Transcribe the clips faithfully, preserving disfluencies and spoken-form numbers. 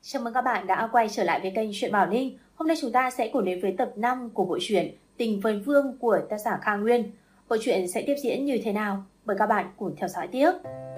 Chào mừng các bạn đã quay trở lại với kênh Truyện Bảo Linh. Hôm nay chúng ta sẽ cùng đến với tập năm của bộ truyện Tình Vân Vương của tác giả Kha Nguyên. Bộ truyện sẽ tiếp diễn như thế nào? Mời các bạn cùng theo dõi tiếp.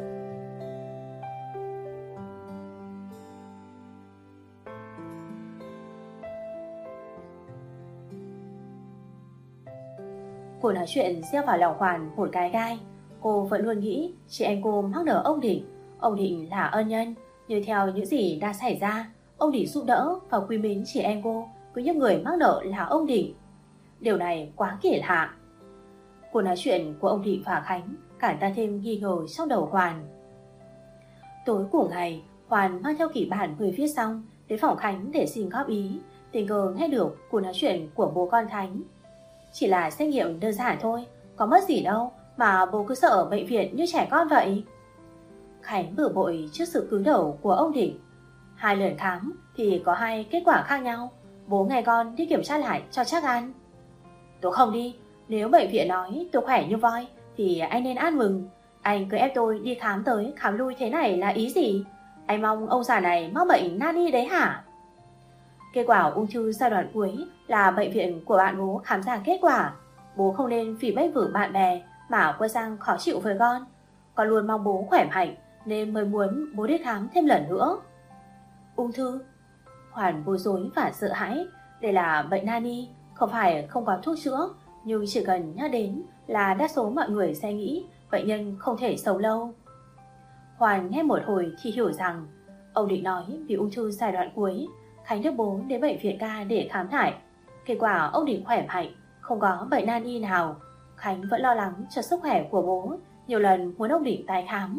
Cô nói chuyện gieo vào lòng Hoàn một cái gai. Cô vẫn luôn nghĩ chị em cô mắc nợ ông Định. Ông Định là ân nhân, nhưng theo những gì đã xảy ra, ông Định giúp đỡ và quý mến chị em cô với những người mắc nợ là ông Định. Điều này quá kỳ lạ. Cuộc nói chuyện của ông Định và Khánh càng tăng thêm nghi ngờ trong đầu Hoàn. Tối của ngày, Hoàn mang theo kỷ bản vừa viết xong đến phòng Khánh để xin góp ý, tình cờ nghe được cuộc nói chuyện của bố con Khánh. Chỉ là xét nghiệm đơn giản thôi, có mất gì đâu mà bố cứ sợ ở bệnh viện như trẻ con vậy. Khánh bực bội trước sự cứng đầu của ông Định. Hai lần khám thì có hai kết quả khác nhau. Bố nghe con đi kiểm tra lại cho chắc ăn. Tôi không đi. Nếu bệnh viện nói tôi khỏe như voi thì anh nên ăn mừng. Anh cứ ép tôi đi khám tới khám lui thế này là ý gì? Anh mong ông già này mắc bệnh nan y đấy hả? Kết quả ung thư giai đoạn cuối là bệnh viện của bạn bố khám ra kết quả. Bố không nên vì bênh vực bạn bè mà quay sang khó chịu với con. Con luôn mong bố khỏe mạnh nên mới muốn bố đi khám thêm lần nữa. Ung thư? Hoàn bối rối và sợ hãi. Đây là bệnh nan y, không phải không có thuốc chữa, nhưng chỉ cần nhắc đến là đa số mọi người sẽ nghĩ bệnh nhân không thể sống lâu. Hoàn nghe một hồi thì hiểu rằng ông Định nói vì ung thư giai đoạn cuối. Khánh đưa bố đến bệnh viện ca để khám lại. Kết quả ông Định khỏe mạnh, không có bệnh nan y nào. Khánh vẫn lo lắng cho sức khỏe của bố, nhiều lần muốn ông Định tái khám.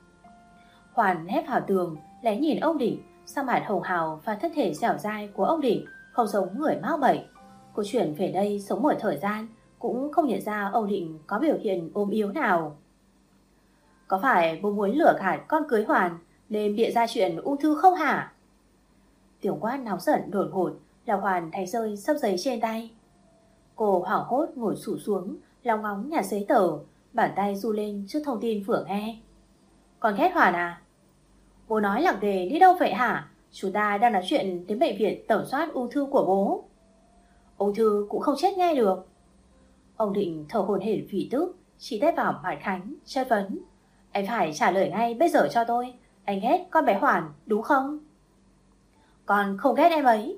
Hoàn nép vào tường, lén nhìn ông Định, sắc mặt hồng hào và thân thể dẻo dai của ông Định không giống người mắc bệnh. Cô chuyển về đây sống một thời gian, cũng không nhận ra ông Định có biểu hiện ốm yếu nào. Có phải bố muốn lừa gạt con cưới Hoàn nên bịa ra chuyện ung thư không hả? Tiếng quát nóng giận đột ngột là Hoàn thấy rơi sấp giấy trên tay. Cô hoảng hốt ngồi xủ xuống, lòng ngóng nhà giấy tờ, bàn tay du lên trước thông tin vừa nghe. Con ghét Hoàn à? Bố nói lặng đề đi đâu vậy hả? Chúng ta đang nói chuyện đến bệnh viện tẩm soát ung thư của bố. Ung thư cũng không chết ngay được. Ông Định thở hổn hển vì tức, chỉ tay vào mặt Khánh, chất vấn. Anh phải trả lời ngay bây giờ cho tôi. Anh ghét con bé Hoàn đúng không? Con không ghét em ấy.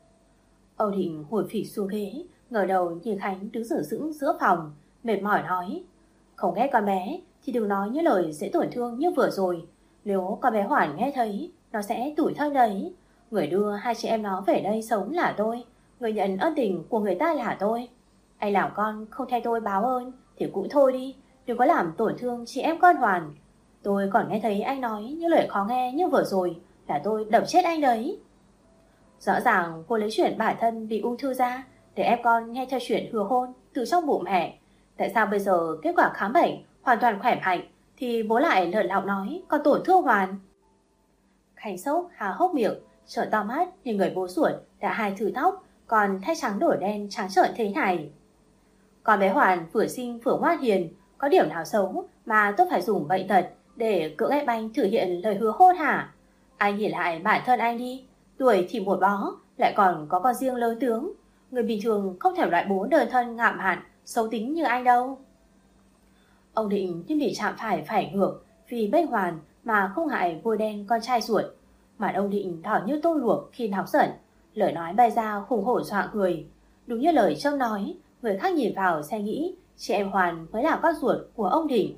Ông Định ngồi phịch xuống ghế, ngẩng đầu nhìn Khánh đứng sừng sững giữa phòng, mệt mỏi nói. Không ghét con bé thì đừng nói những lời dễ tổn thương như vừa rồi. Nếu con bé Hoàn nghe thấy, nó sẽ tủi thân đấy. Người đưa hai chị em nó về đây sống là tôi, người nhận ân tình của người ta là tôi. Anh làm con không thay tôi báo ơn thì cũng thôi đi, đừng có làm tổn thương chị em con Hoàn. Tôi còn nghe thấy anh nói những lời khó nghe như vừa rồi là tôi đập chết anh đấy. Rõ ràng cô lấy chuyện bản thân bị ung thư ra để ép con nghe theo chuyện hứa hôn từ trong bụng mẹ. Tại sao bây giờ kết quả khám bệnh hoàn toàn khỏe mạnh thì bố lại lợn lọng nói con tổn thương Hoàn? Khánh sốc há hốc miệng, trợn to mắt nhìn người bố ruột đã hai thử tóc còn thay trắng đổi đen trắng trợn thế này. Con bé Hoàn vừa xinh vừa ngoan hiền, có điểm nào xấu mà tôi phải dùng bệnh tật để cưỡng ép anh thực hiện lời hứa hôn hả? Anh nhìn lại bản thân anh đi, tuổi thì một bó, lại còn có con riêng lớn tướng. Người bình thường không thể loại bố đơn thân ngạo mạn, xấu tính như anh đâu. Ông Định như bị chạm phải phải ngược vì bênh Hoàn mà không ngại vôi đen con trai ruột. Mặt ông Định đỏ như tôm luộc khi nóng giận, lời nói bay ra hùng hổ dọa người. Đúng như lời Trâm nói, người khác nhìn vào sẽ nghĩ chị em Hoàn mới là con ruột của ông Định.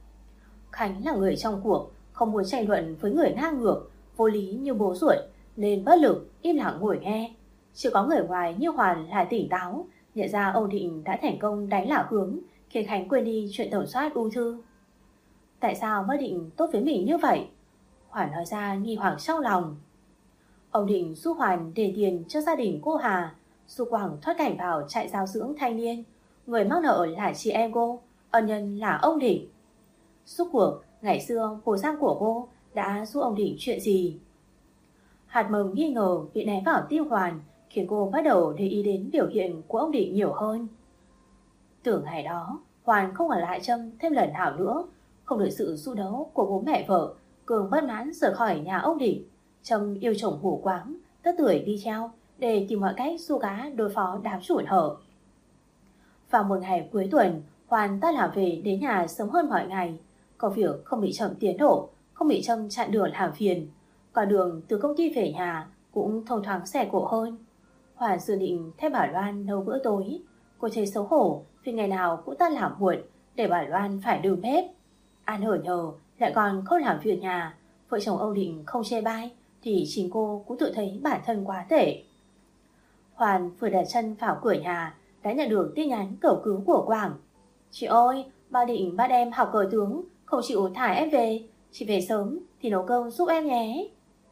Khánh là người trong cuộc, không muốn tranh luận với người ngang ngược, vô lý như bố ruột, nên bất lực, im lặng ngồi nghe. Chỉ có người ngoài như Hoàn là tỉnh táo, nhận ra ông Định đã thành công đánh lạc hướng, khiến Khánh quên đi chuyện tẩm soát ung thư. Tại sao bác Định tốt với mình như vậy? Hoàn nói ra nghi hoặc trong lòng. Ông Định giúp Hoàn để tiền cho gia đình cô Hà, giúp Quảng thoát cảnh vào trại giáo dưỡng thanh niên. Người mắc nợ là chị em cô, ân nhân là ông Định. Suốt cuộc, ngày xưa bố Giang của cô đã giúp ông Định chuyện gì? Hạt mầm nghi ngờ bị ném vào tim Hoàn, khiến cô bắt đầu để ý đến biểu hiện của ông Định nhiều hơn. Từ ngày đó, Hoàn không ở lại Trâm thêm lần nào nữa. Không được sự giúp đỡ của bố mẹ vợ, Cường bất mãn rời khỏi nhà ông Định. Trâm yêu chồng mù quáng, tất tuổi đi theo để tìm mọi cách xu gá đối phó đám chủ hở. Vào một ngày cuối tuần, Hoàn ta làm về đến nhà sớm hơn mọi ngày. Công việc không bị chậm tiến độ, không bị Trâm chặn đường làm phiền. Còn đường từ công ty về nhà cũng thông thoáng xe cộ hơn. Hoàn dự định thay bà Loan nấu bữa tối. Cô thấy xấu hổ vì ngày nào cũng tan làm muộn để bà Loan phải đứng bếp. Ăn hở nhờ lại còn không làm việc nhà. Vợ chồng Âu Định không chê bai thì chính cô cũng tự thấy bản thân quá tệ. Hoàn vừa đặt chân vào cửa nhà đã nhận được tin nhắn cầu cứu của Quảng. Chị ơi, ba Định bắt em học cờ tướng, không chịu thả em về. Chị về sớm thì nấu cơm giúp em nhé.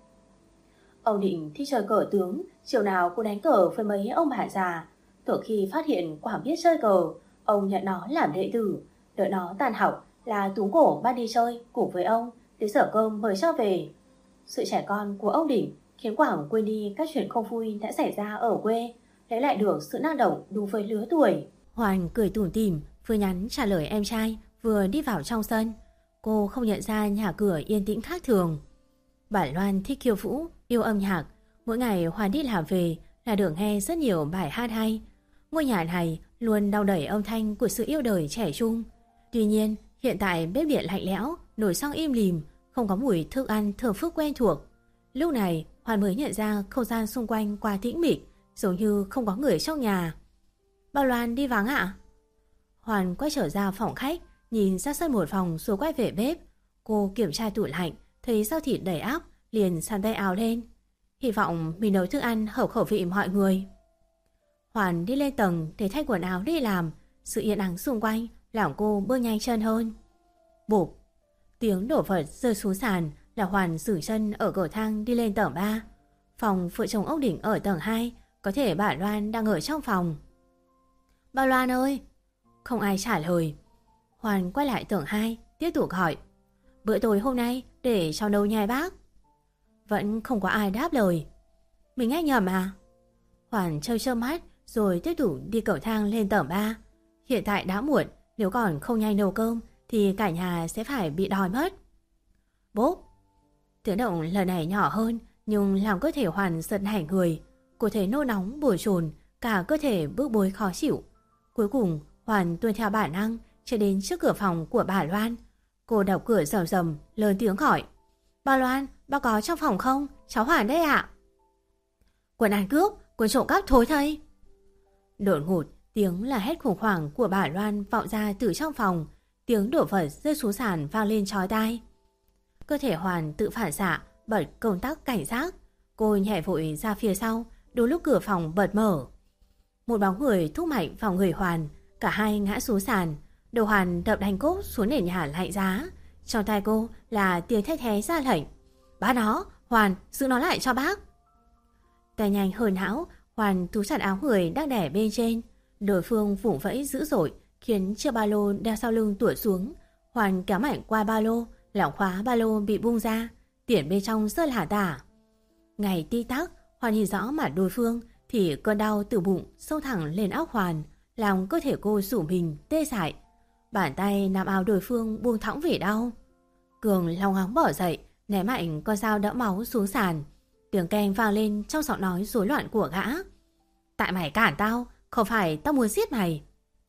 Âu Định thích chơi cờ tướng, chiều nào cũng đánh cờ với mấy ông bà già. Từ khi phát hiện Quảng biết chơi cờ, ông nhận nó làm đệ tử. Đợi nó tàn học là túm cổ bắt đi chơi cùng với ông để dở cơm mời cho về. Sự trẻ con của Âu Định khiến Quảng quên đi các chuyện không vui đã xảy ra ở quê, lấy lại được sự năng động đúng với lứa tuổi. Hoàn cười tủm tỉm, vừa nhắn trả lời em trai, vừa đi vào trong sân. Cô không nhận ra nhà cửa yên tĩnh khác thường. Bà Loan thích khiêu vũ, yêu âm nhạc. Mỗi ngày Hoàn đi làm về là được nghe rất nhiều bài hát hay. Ngôi nhà này luôn đong đầy âm thanh của sự yêu đời trẻ trung. Tuy nhiên, hiện tại bếp điện lạnh lẽo, nồi xăng im lìm, không có mùi thức ăn thơm phức quen thuộc. Lúc này, Hoàn mới nhận ra không gian xung quanh quá tĩnh mịch, giống như không có người trong nhà. Bà Loan đi vắng ạ? Hoàn quay trở ra phòng khách, nhìn ra sân một phòng rồi quay về bếp. Cô kiểm tra tủ lạnh, thấy rau thịt đầy ắp, liền sắn tay áo lên. Hy vọng mình nấu thức ăn hợp khẩu vị mọi người. Hoàn đi lên tầng để thay quần áo đi làm. Sự yên ắng xung quanh làm cô bước nhanh chân hơn. Bụp, tiếng đổ vật rơi xuống sàn là Hoàn dừng chân ở cầu thang đi lên tầng ba. Phòng vợ chồng Âu Định ở tầng hai, có thể bà Loan đang ở trong phòng. Bà Loan ơi! Không ai trả lời. Hoàn quay lại tầng hai, tiếp tục hỏi. Bữa tối hôm nay để cho nấu nhai bác. Vẫn không có ai đáp lời. Mình nghe nhầm à? Hoàn trêu trơ mắt rồi tiếp tục đi cầu thang lên tầng ba. Hiện tại đã muộn, nếu còn không nhanh nấu cơm thì cả nhà sẽ phải bị đói mất. Bốp! Tiếng động lần này nhỏ hơn nhưng làm cơ thể Hoàn giật nảy người. Cô thấy nôn nóng bủa chồn, cả cơ thể bức bối khó chịu. Cuối cùng Hoàn tuân theo bản năng chạy đến trước cửa phòng của bà Loan. Cô đập cửa rầm rầm, lớn tiếng hỏi. Bà Loan, bà có trong phòng không? Cháu Hoàn đây ạ. Quần ăn cướp, quần trộm cắp thối thây. Đột ngột, tiếng là hét khủng hoảng của bà Loan vọng ra từ trong phòng. Tiếng đổ vật rơi xuống sàn vang lên chói tai. Cơ thể Hoàn tự phản xạ, bật công tắc cảnh giác. Cô nhảy vội ra phía sau, đúng lúc cửa phòng bật mở. Một bóng người thúc mạnh vào người Hoàn, cả hai ngã xuống sàn. Đầu Hoàn đập đánh cốt xuống nền nhà lạnh giá. Trong tay cô là tiếng thét thé ra lệnh. Bác nó, Hoàn, giữ nó lại cho bác. Tay nhanh hơn hão, Hoàn túm chặt áo người đang đè bên trên. Đối phương vùng vẫy dữ dội, khiến chiếc ba lô đeo sau lưng tuột xuống. Hoàn kéo mạnh qua ba lô, lỏng khóa ba lô bị bung ra, tiền bên trong rơi lả tả. Ngày ti tắc, Hoàn nhìn rõ mặt đối phương thì cơn đau từ bụng xông thẳng lên óc Hoàn, làm cơ thể cô rủ mình tê dại. Bàn tay nắm áo đối phương buông thõng vì đau. Cường long ngóng bỏ dậy, ném mạnh con dao đẫm máu xuống sàn. Tiếng keng vang lên trong giọng nói rối loạn của gã. Tại mày cản tao, không phải tao muốn giết mày.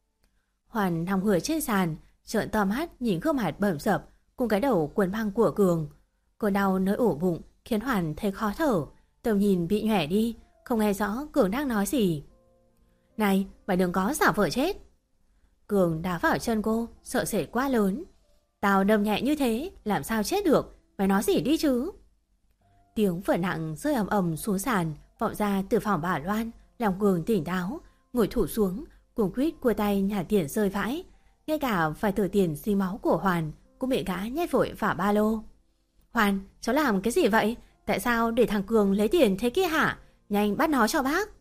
Hoàn nằm ngửa trên sàn, trợn to mắt nhìn gương mặt bầm dập cùng cái đầu quần băng của Cường. Cơn đau nơi ổ bụng khiến Hoàn thấy khó thở, tầm nhìn bị nhòe đi, không nghe rõ Cường đang nói gì. Này, mày đừng có giả vờ chết. Cường đá vào chân cô, sợ sệt quá lớn. Tao đâm nhẹ như thế, làm sao chết được, mày nói gì đi chứ. Tiếng vỡ nặng rơi ầm ầm xuống sàn, vọng ra từ phòng bà Loan, làm Cường tỉnh táo, ngồi thụp xuống, cuống quýt cua tay nhả tiền rơi vãi. Ngay cả vài tờ tiền xi máu của Hoàn cũng bị gã nhét vội vào ba lô. Hoàn, cháu làm cái gì vậy? Tại sao để thằng Cường lấy tiền thế kia hả? Nhanh bắt nó cho bác.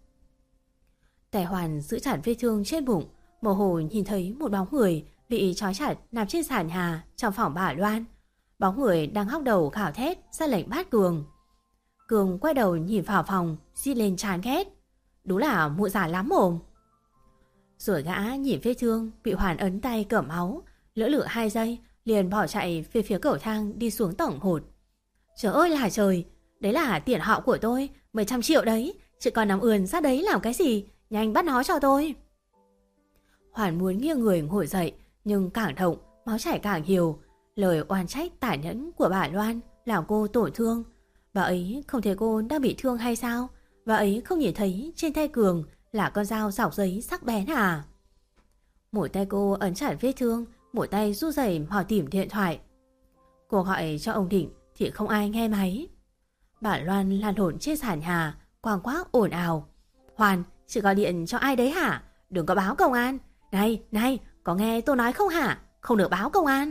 Tay Hoàn giữ chặt vết thương trên bụng, mơ hồ nhìn thấy một bóng người bị trói chặt nằm trên sàn nhà trong phòng bà Loan. Bóng người đang hóc đầu gào thét ra lệnh bắt Cường. Cường quay đầu nhìn vào phòng, rít lên chán ghét. Đúng là mụ già lắm mồm. Rồi gã nhìn vết thương bị Hoàn ấn tay cẩm máu, lỡ lự hai giây liền bỏ chạy về phía cầu thang đi xuống tầng một. Trời ơi là trời, Đấy là tiền họ của tôi, mười trăm triệu đấy. Chị còn nằm ườn ra đấy làm cái gì? Nhanh bắt nó cho tôi. Hoàn muốn nghiêng người ngồi dậy, nhưng càng động, máu chảy càng nhiều. Lời oan trách tàn nhẫn của bà Loan làm cô tổn thương. Bà ấy không thấy cô đang bị thương hay sao? Bà ấy không nhìn thấy trên tay Cường là con dao dọc giấy sắc bén à? Một tay cô ấn chặt vết thương, một tay run rẩy mò tìm điện thoại. Cô gọi cho ông Định thì không ai nghe máy. Bà Loan lăn lộn trên sàn nhà, quàng quác ồn ào. Hoàn, chị gọi điện cho ai đấy hả? Đừng có báo công an. Này, này, có nghe tôi nói không hả? Không được báo công an.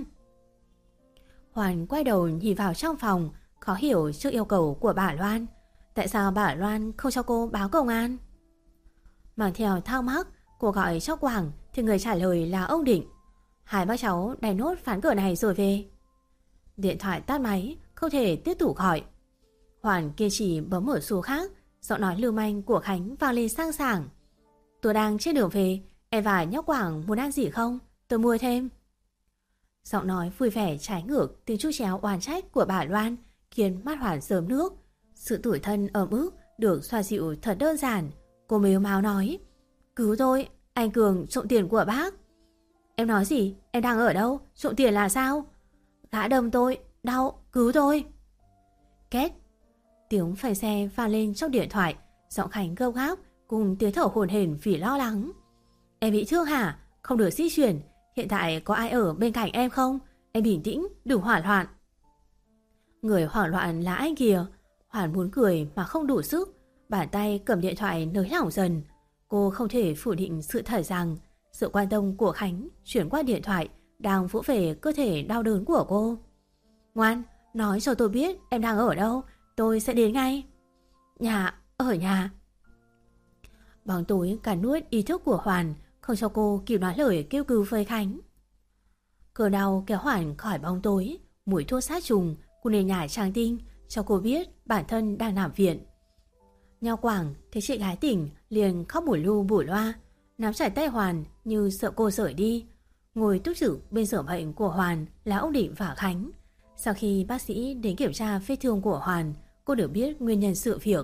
Hoàn quay đầu nhìn vào trong phòng, khó hiểu trước yêu cầu của bà Loan. Tại sao bà Loan không cho cô báo công an? Mang theo thắc mắc, cô gọi cho Quảng thì người trả lời là ông Định. Hai bác cháu đánh nốt ván cờ này rồi về. Điện thoại tắt máy, không thể tiếp tục gọi. Hoàn kiên trì bấm một số khác, giọng nói lưu manh của Khánh vang lên sang sảng. Tôi đang trên đường về, em và nhóc Quảng muốn ăn gì không? Tôi mua thêm. Giọng nói vui vẻ trái ngược tiếng chú chéo oan trách của bà Loan khiến mắt Hoàn rớm nước. Sự tủi thân ấm ức được xoa dịu thật đơn giản. Cô mếu máo nói: Cứu tôi, anh Cường trộm tiền của bác. Em nói gì? Em đang ở đâu? Trộm tiền là sao? Gã đâm tôi, đau, cứu tôi. Két. Tiếng phanh xe vang lên trong điện thoại, giọng Khánh gấp gáp cùng tiếng thở hổn hển vì lo lắng. Em bị thương hả? Không được di chuyển. Hiện tại có ai ở bên cạnh em không? Em bình tĩnh, đừng hoảng loạn. Người hoảng loạn là anh kìa. Hoàn muốn cười mà không đủ sức. Bàn tay cầm điện thoại nới lỏng dần. Cô không thể phủ định sự thật rằng sự quan tâm của Khánh chuyển qua điện thoại đang vỗ về cơ thể đau đớn của cô. Ngoan, nói cho tôi biết em đang ở đâu, tôi sẽ đến ngay. Nhà, ở nhà. Bóng tối cắn nuốt ý thức của Hoàn, không cho cô kịp nói lời kêu cứu với Khánh. Cơn đau kéo Hoàn khỏi bóng tối, mùi thuốc sát trùng của nền nhà trang tinh cho cô biết bản thân đang nằm viện. Nho Quảng thấy chị gái tỉnh liền khóc bủi lu bủi loa, nắm chặt tay Hoàn như sợ cô rời đi. Ngồi túc trực bên giường bệnh của Hoàn là ông Định và Khánh. Sau khi bác sĩ đến kiểm tra vết thương của Hoàn, cô được biết nguyên nhân sự việc.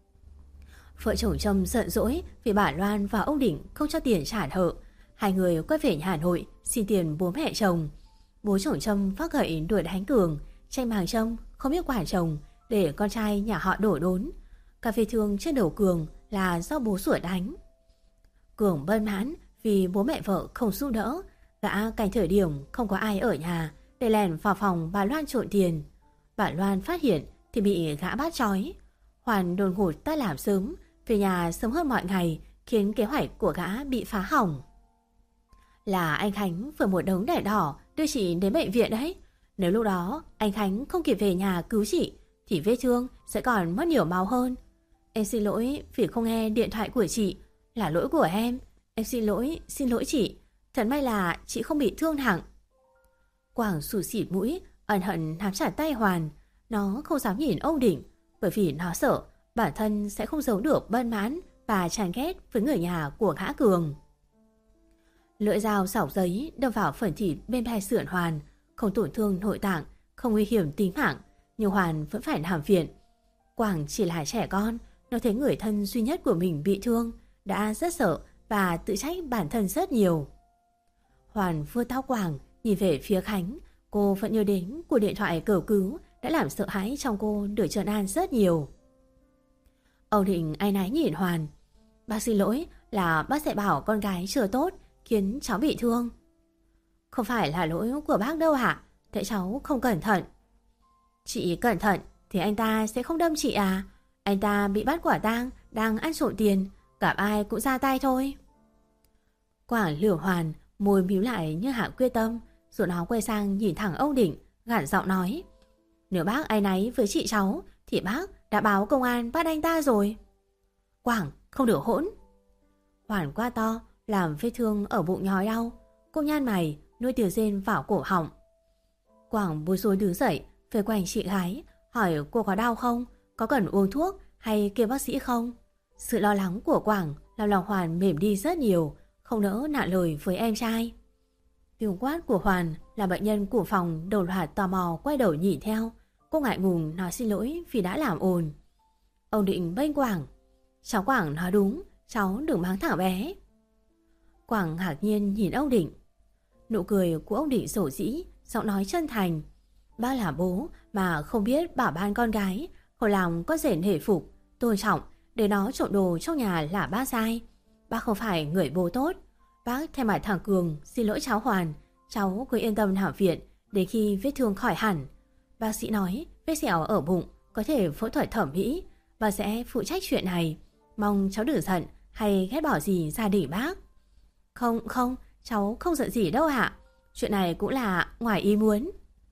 Vợ chồng Trâm giận dỗi vì bà Loan và ông Định không cho tiền trả nợ. Hai người quay về nhà Hà Nội xin tiền bố mẹ chồng. Bố chồng Trâm vác gậy đuổi đánh Cường, tranh màng Trâm không biết quản chồng để con trai nhà họ đổ đốn. Cả vết thương trên đầu Cường là do bố sủa đánh. Cường bơn mãn vì bố mẹ vợ không giúp đỡ. Gã canh thời điểm không có ai ở nhà để lèn vào phòng bà Loan trộn tiền. Bà Loan phát hiện thì bị gã bắt trói. Hoàn đồn ngột ta làm sớm, về nhà sớm hơn mọi ngày, khiến kế hoạch của gã bị phá hỏng. Là anh Khánh vừa một đống đèn đỏ đưa chị đến bệnh viện đấy. Nếu lúc đó anh Khánh không kịp về nhà cứu chị thì vết thương sẽ còn mất nhiều máu hơn. Em xin lỗi vì không nghe điện thoại của chị, là lỗi của em. Em xin lỗi, xin lỗi chị. Thật may là chị không bị thương nặng. Quảng sụt xịt mũi, ẩn hận nắm chặt tay Hoàn. Nó không dám nhìn ông Định, bởi vì nó sợ bản thân sẽ không giấu được bân mãn và chán ghét với người nhà của gã Cường. Lưỡi dao xỏ giấy đâm vào phần thịt bên vai sườn Hoàn, không tổn thương nội tạng, không nguy hiểm tính mạng, nhưng Hoàn vẫn phải nằm viện. Quảng chỉ là trẻ con, nó thấy người thân duy nhất của mình bị thương, đã rất sợ và tự trách bản thân rất nhiều. Hoàn vuốt tóc Quảng, nhìn về phía Khánh. Cô vẫn nhớ đến cuộc điện thoại cầu cứu đã làm sợ hãi trong cô được trấn an rất nhiều. Ông Định áy náy nhìn Hoàn. Bác xin lỗi, là bác sẽ bảo con gái chưa tốt khiến cháu bị thương. Không phải là lỗi của bác đâu hả? Tại cháu không cẩn thận. Chị cẩn thận thì anh ta sẽ không đâm chị à? Anh ta bị bắt quả tang đang ăn trộm tiền, gặp ai cũng ra tay thôi. Quảng lửa Hoàn, môi mím lại như hạ quyết tâm, rồi nó quay sang nhìn thẳng ông Định, gằn giọng nói: Nếu bác áy náy với chị cháu thì bác đã báo công an bắt anh ta rồi. Quảng, không được hỗn. Hoàn quá to, làm vết thương ở bụng nhói đau. Cô nhăn mày, nuôi tiếng rên vào cổ họng. Quảng bối rối đứng dậy, về quanh chị gái, hỏi cô có đau không, có cần uống thuốc hay kêu bác sĩ không. Sự lo lắng của Quảng làm lòng Hoàn mềm đi rất nhiều, không nỡ nặng lời với em trai. Tiếng quát của Hoàn là bệnh nhân của phòng đầu loạt tò mò quay đầu nhìn theo. Cô ngại ngùng nói xin lỗi vì đã làm ồn. Ông Định bênh Quảng. Cháu Quảng nói đúng, cháu đừng mắng thằng bé. Quảng ngạc nhiên nhìn ông Định. Nụ cười của ông Định rổ rĩ, giọng nói chân thành. Bác là bố mà không biết bảo ban con gái, hồi lòng có rể nể phục, tôn trọng, để nó trộm đồ trong nhà là bác sai. Bác không phải người bố tốt. Bác thay mặt thằng Cường xin lỗi cháu Hoàn. Cháu cứ yên tâm nằm viện để khi vết thương khỏi hẳn. Bác sĩ nói vết sẹo ở bụng có thể phẫu thuật thẩm mỹ. Bác sẽ phụ trách chuyện này. Mong cháu đừng giận hay ghét bỏ gì gia đình bác. Không không, cháu không giận gì đâu ạ. Chuyện này cũng là ngoài ý muốn.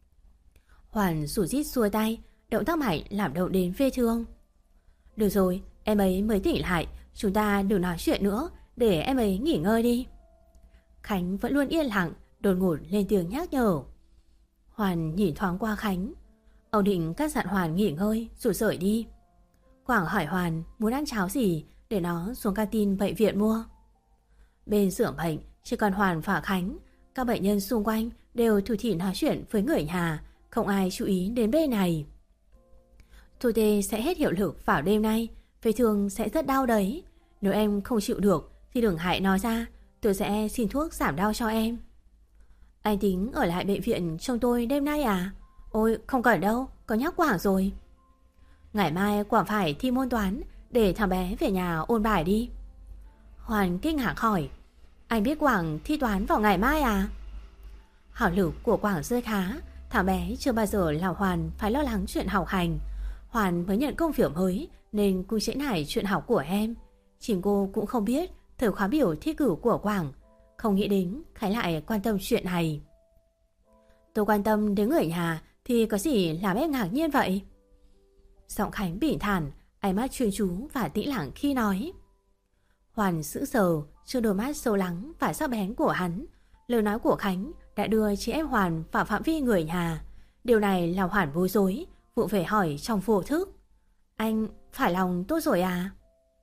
Hoàn rủ rít xua tay, động tác mạnh làm động đến vết thương. Được rồi, em ấy mới tỉnh lại, chúng ta đừng nói chuyện nữa, để em ấy nghỉ ngơi đi. Khánh vẫn luôn yên lặng, đột ngột lên tiếng nhắc nhở. Hoàn nhìn thoáng qua Khánh. Ông Định cắt dặn Hoàn nghỉ ngơi rồi rời đi. Quảng hỏi Hoàn muốn ăn cháo gì để nó xuống canteen bệnh viện mua. Bên giường bệnh chỉ còn Hoàn và Khánh. Các bệnh nhân xung quanh đều thủ thỉ nói chuyện với người nhà, không ai chú ý đến bên này. Thuốc tê sẽ hết hiệu lực vào đêm nay, vết thương sẽ rất đau đấy. Nếu em không chịu được thì đừng hại nói ra, tôi sẽ xin thuốc giảm đau cho em. Anh tính ở lại bệnh viện trông tôi đêm nay à? Ôi không cần đâu, có nhắc Quảng rồi. Ngày mai Quảng phải thi môn toán, để thằng bé về nhà ôn bài đi. Hoàn kinh ngạc hỏi, anh biết Quảng thi toán vào ngày mai à? Hảo lực của Quảng rơi khá, thằng bé chưa bao giờ làm Hoàn phải lo lắng chuyện học hành. Hoàn mới nhận công việc mới nên cũng trễ nải chuyện học của em. Chính cô cũng không biết thời khóa biểu thi cử của Quảng. Không nghĩ đến Khánh lại quan tâm chuyện này. Tôi quan tâm đến người nhà thì có gì làm em ngạc nhiên vậy? Giọng Khánh bình thản, ánh mắt chuyên chú và tĩnh lặng khi nói. Hoàn sững sờ trước đôi mắt sâu lắng và sắc bén của hắn. Lời nói của Khánh đã đưa chị em Hoàn vào phạm vi người nhà. Điều này làm Hoàn bối rối, vụng về hỏi trong vô thức. Anh phải lòng tôi rồi à?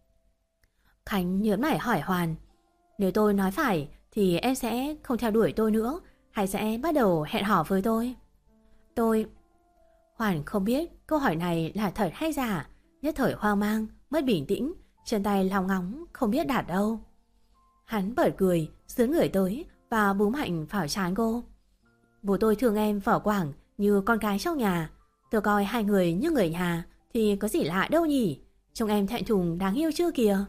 Khánh nhớn mày hỏi Hoàn. Nếu tôi nói phải thì em sẽ không theo đuổi tôi nữa, hay sẽ bắt đầu hẹn hò với tôi? Tôi... Hoàn không biết câu hỏi này là thật hay giả, nhất thời hoang mang, mất bình tĩnh, chân tay lòng ngóng không biết đạt đâu. Hắn bật cười, sướng người tới và bú mạnh vào trán cô. Bố tôi thương em vỏ Quảng như con gái trong nhà. Tôi coi hai người như người nhà thì có gì lạ đâu nhỉ? Trông em thẹn thùng đáng yêu chưa kìa.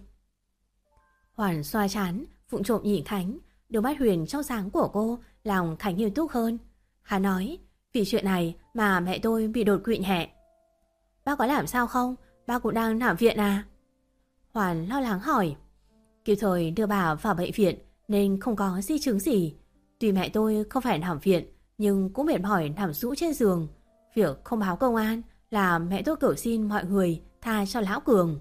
Hoàn xoa trán, vụng trộm nhìn Khánh. Đôi mắt huyền trong sáng của cô lòng Khánh nghiêm túc hơn. Hắn nói, vì chuyện này mà mẹ tôi bị đột quỵ nhẹ. Bác có làm sao không? Bác cũng đang nằm viện à? Hoàn lo lắng hỏi. Kịp thời đưa bà vào bệnh viện nên không có di chứng gì. Tuy mẹ tôi không phải nằm viện nhưng cũng mệt mỏi nằm rũ trên giường. Việc không báo công an là mẹ tôi cầu xin mọi người tha cho lão Cường.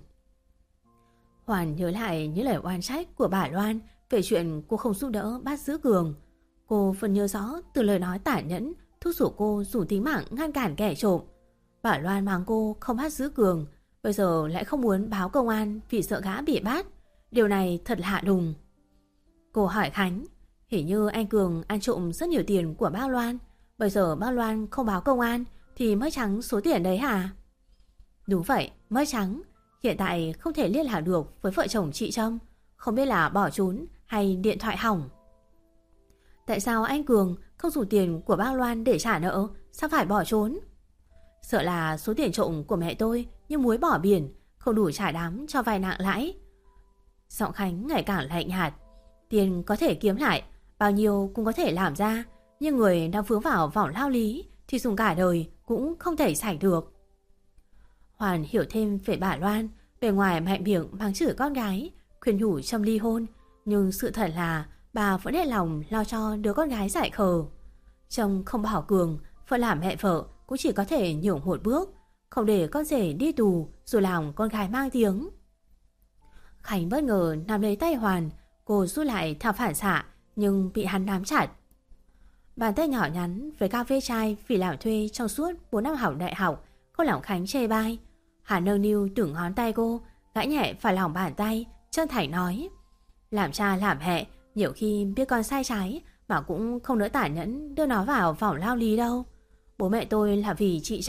Hoàn nhớ lại những lời oan trách của bà Loan về chuyện cô không giúp đỡ bắt giữ Cường. Cô vẫn nhớ rõ từ lời nói tàn nhẫn thúc giục cô dùng tính mạng ngăn cản kẻ trộm. Bà Loan mắng cô không bắt giữ Cường, bây giờ lại không muốn báo công an vì sợ gã bị bắt. Điều này thật lạ lùng. Cô hỏi Khánh, hình như anh Cường ăn trộm rất nhiều tiền của bác Loan. Bây giờ bác Loan không báo công an thì mất trắng số tiền đấy hả? Đúng vậy, mất trắng. Hiện tại không thể liên lạc được với vợ chồng chị Trâm. Không biết là bỏ trốn hay điện thoại hỏng. Tại sao anh Cường không dùng tiền của bác Loan để trả nợ? Sao phải bỏ trốn? Sợ là số tiền trộm của mẹ tôi như muối bỏ biển, không đủ trả đám cho vay nặng lãi. Giọng Khánh ngày càng lạnh nhạt. Tiền có thể kiếm lại, bao nhiêu cũng có thể làm ra, nhưng người đang vướng vào vòng lao lý thì dùng cả đời cũng không thể sạch được. Hoàn hiểu thêm về bà Loan, bề ngoài mạnh miệng mắng chửi con gái, khuyên nhủ Trâm ly hôn, nhưng sự thật là bà vẫn hết lòng lo cho đứa con gái dại khờ. Trâm không bỏ Cường, vợ làm mẹ vợ cũng chỉ có thể nhường một bước, không để con rể đi tù rồi làm con gái mang tiếng. Khánh bất ngờ nắm lấy tay Hoàn, cô rút lại theo phản xạ nhưng bị hắn nắm chặt. Bàn tay nhỏ nhắn với các vết chai vì làm thuê trong suốt bốn năm học đại học không làm Khánh chê bai. Hắn nâng niu từng ngón tay cô, gãi nhẹ vào lòng bàn tay, chân thành nói: làm cha làm mẹ nhiều khi biết con sai trái mà cũng không nỡ tàn nhẫn đưa nó vào vòng lao lý đâu. Bố mẹ tôi là vì chị Trâm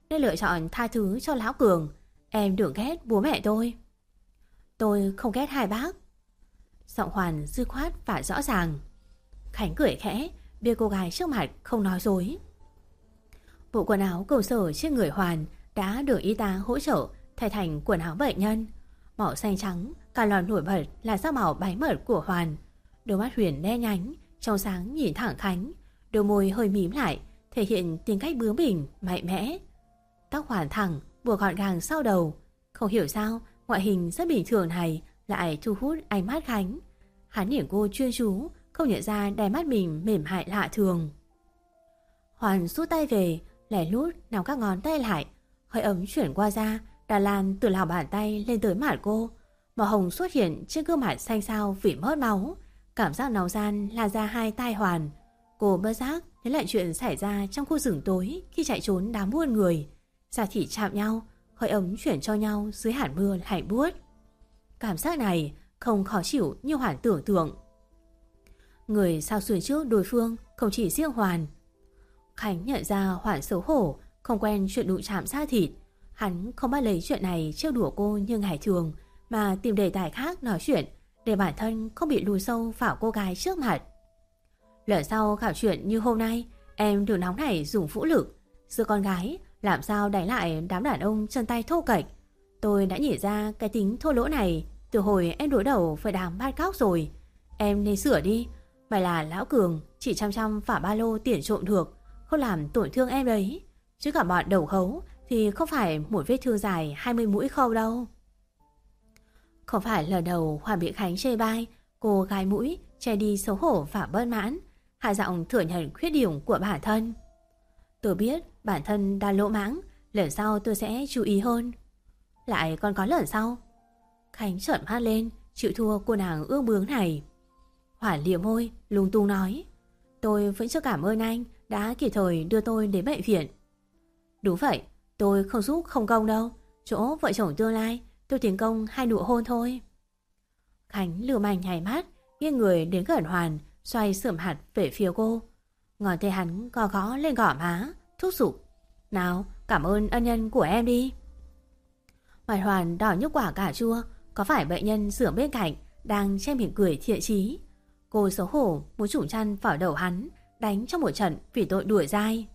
nên lựa chọn tha thứ cho lão Cường. Em đừng ghét bố mẹ tôi. Tôi không ghét hai bác. Giọng Hoàn dứt khoát và rõ ràng. Khánh cười khẽ, biết cô gái trước mặt không nói dối. Bộ quần áo cầu sở trên người Hoàn đã được y tá hỗ trợ thay thành quần áo bệnh nhân. Màu xanh trắng, cả lòn nổi bật là da màu bái mật của Hoàn. Đôi mắt Huyền đen nhánh, trong sáng nhìn thẳng Khánh, đôi môi hơi mím lại, thể hiện tính cách bướng bỉnh, mạnh mẽ. Tóc Hoàn thẳng, buộc gọn gàng sau đầu. Không hiểu sao, ngoại hình rất bình thường này lại thu hút ánh mắt Khánh. Hắn nhìn cô chuyên chú, không nhận ra đáy mắt mình mềm mại lạ thường. Hoàn rút tay về, lẻ lút nắm các ngón tay lại, hơi ấm chuyển qua da, đà lan từ lòng bàn tay lên tới mặt cô. Màu hồng xuất hiện trên gương mặt xanh xao vì mất máu. Cảm giác nóng gian lan ra hai tai Hoàn. Cô bất giác nhớ lại chuyện xảy ra trong khu rừng tối khi chạy trốn đám buôn người. Da thịt chạm nhau, hơi ấm chuyển cho nhau dưới hàn mưa lạnh buốt. Cảm giác này không khó chịu như Hoàn tưởng tượng. Người sao xuyên trước đối phương không chỉ riêng Hoàn. Khánh nhận ra Hoàn xấu hổ, không quen chuyện đụng chạm da thịt. Hắn không bắt lấy chuyện này trêu đùa cô như ngày thường, mà tìm đề tài khác nói chuyện để bản thân không bị lùi sâu vào cô gái trước mặt. Lần sau gặp chuyện như hôm nay, em đừng nóng nảy dùng vũ lực. Giữa con gái làm sao đánh lại đám đàn ông chân tay thô kệch. Tôi đã nhìn ra cái tính thô lỗ này từ hồi em đối đầu với đám bắt cóc rồi. Em nên sửa đi. Mày là lão Cường, chỉ chăm chăm phả ba lô tiền trộm được, không làm tổn thương em đấy. Chứ cả bọn đầu hấu thì không phải một vết thương dài hai mươi mũi khâu đâu. Không phải lần đầu Hoàn bị Khánh chê bai, cô gái mũi che đi xấu hổ và bất mãn, hạ giọng thừa nhận khuyết điểm của bản thân. Tôi biết bản thân đang lỗ mãng, lần sau tôi sẽ chú ý hơn. Lại còn có lần sau? Khánh trợn mắt lên, chịu thua cô nàng ương bướng này. Hoàn liệm môi, lung tung nói. Tôi vẫn chưa cảm ơn anh đã kịp thời đưa tôi đến bệnh viện. Đúng vậy, tôi không giúp không công đâu. Chỗ vợ chồng tương lai, tôi tiền công hai nụ hôn thôi. Khánh lừa manh nhảy mắt, nghiêng người đến gần Hoàn, xoay sườm hạt về phía cô. Ngón tay hắn gõ gõ lên gò má, thúc giục. Nào, cảm ơn ân nhân của em đi. Mặt Hoàn đỏ như quả cà chua, có phải bệnh nhân giường bên cạnh đang che mỉm cười thiện chí. Cô xấu hổ muốn trùm chăn vào đầu hắn, đánh trong một trận vì tội đuổi dai.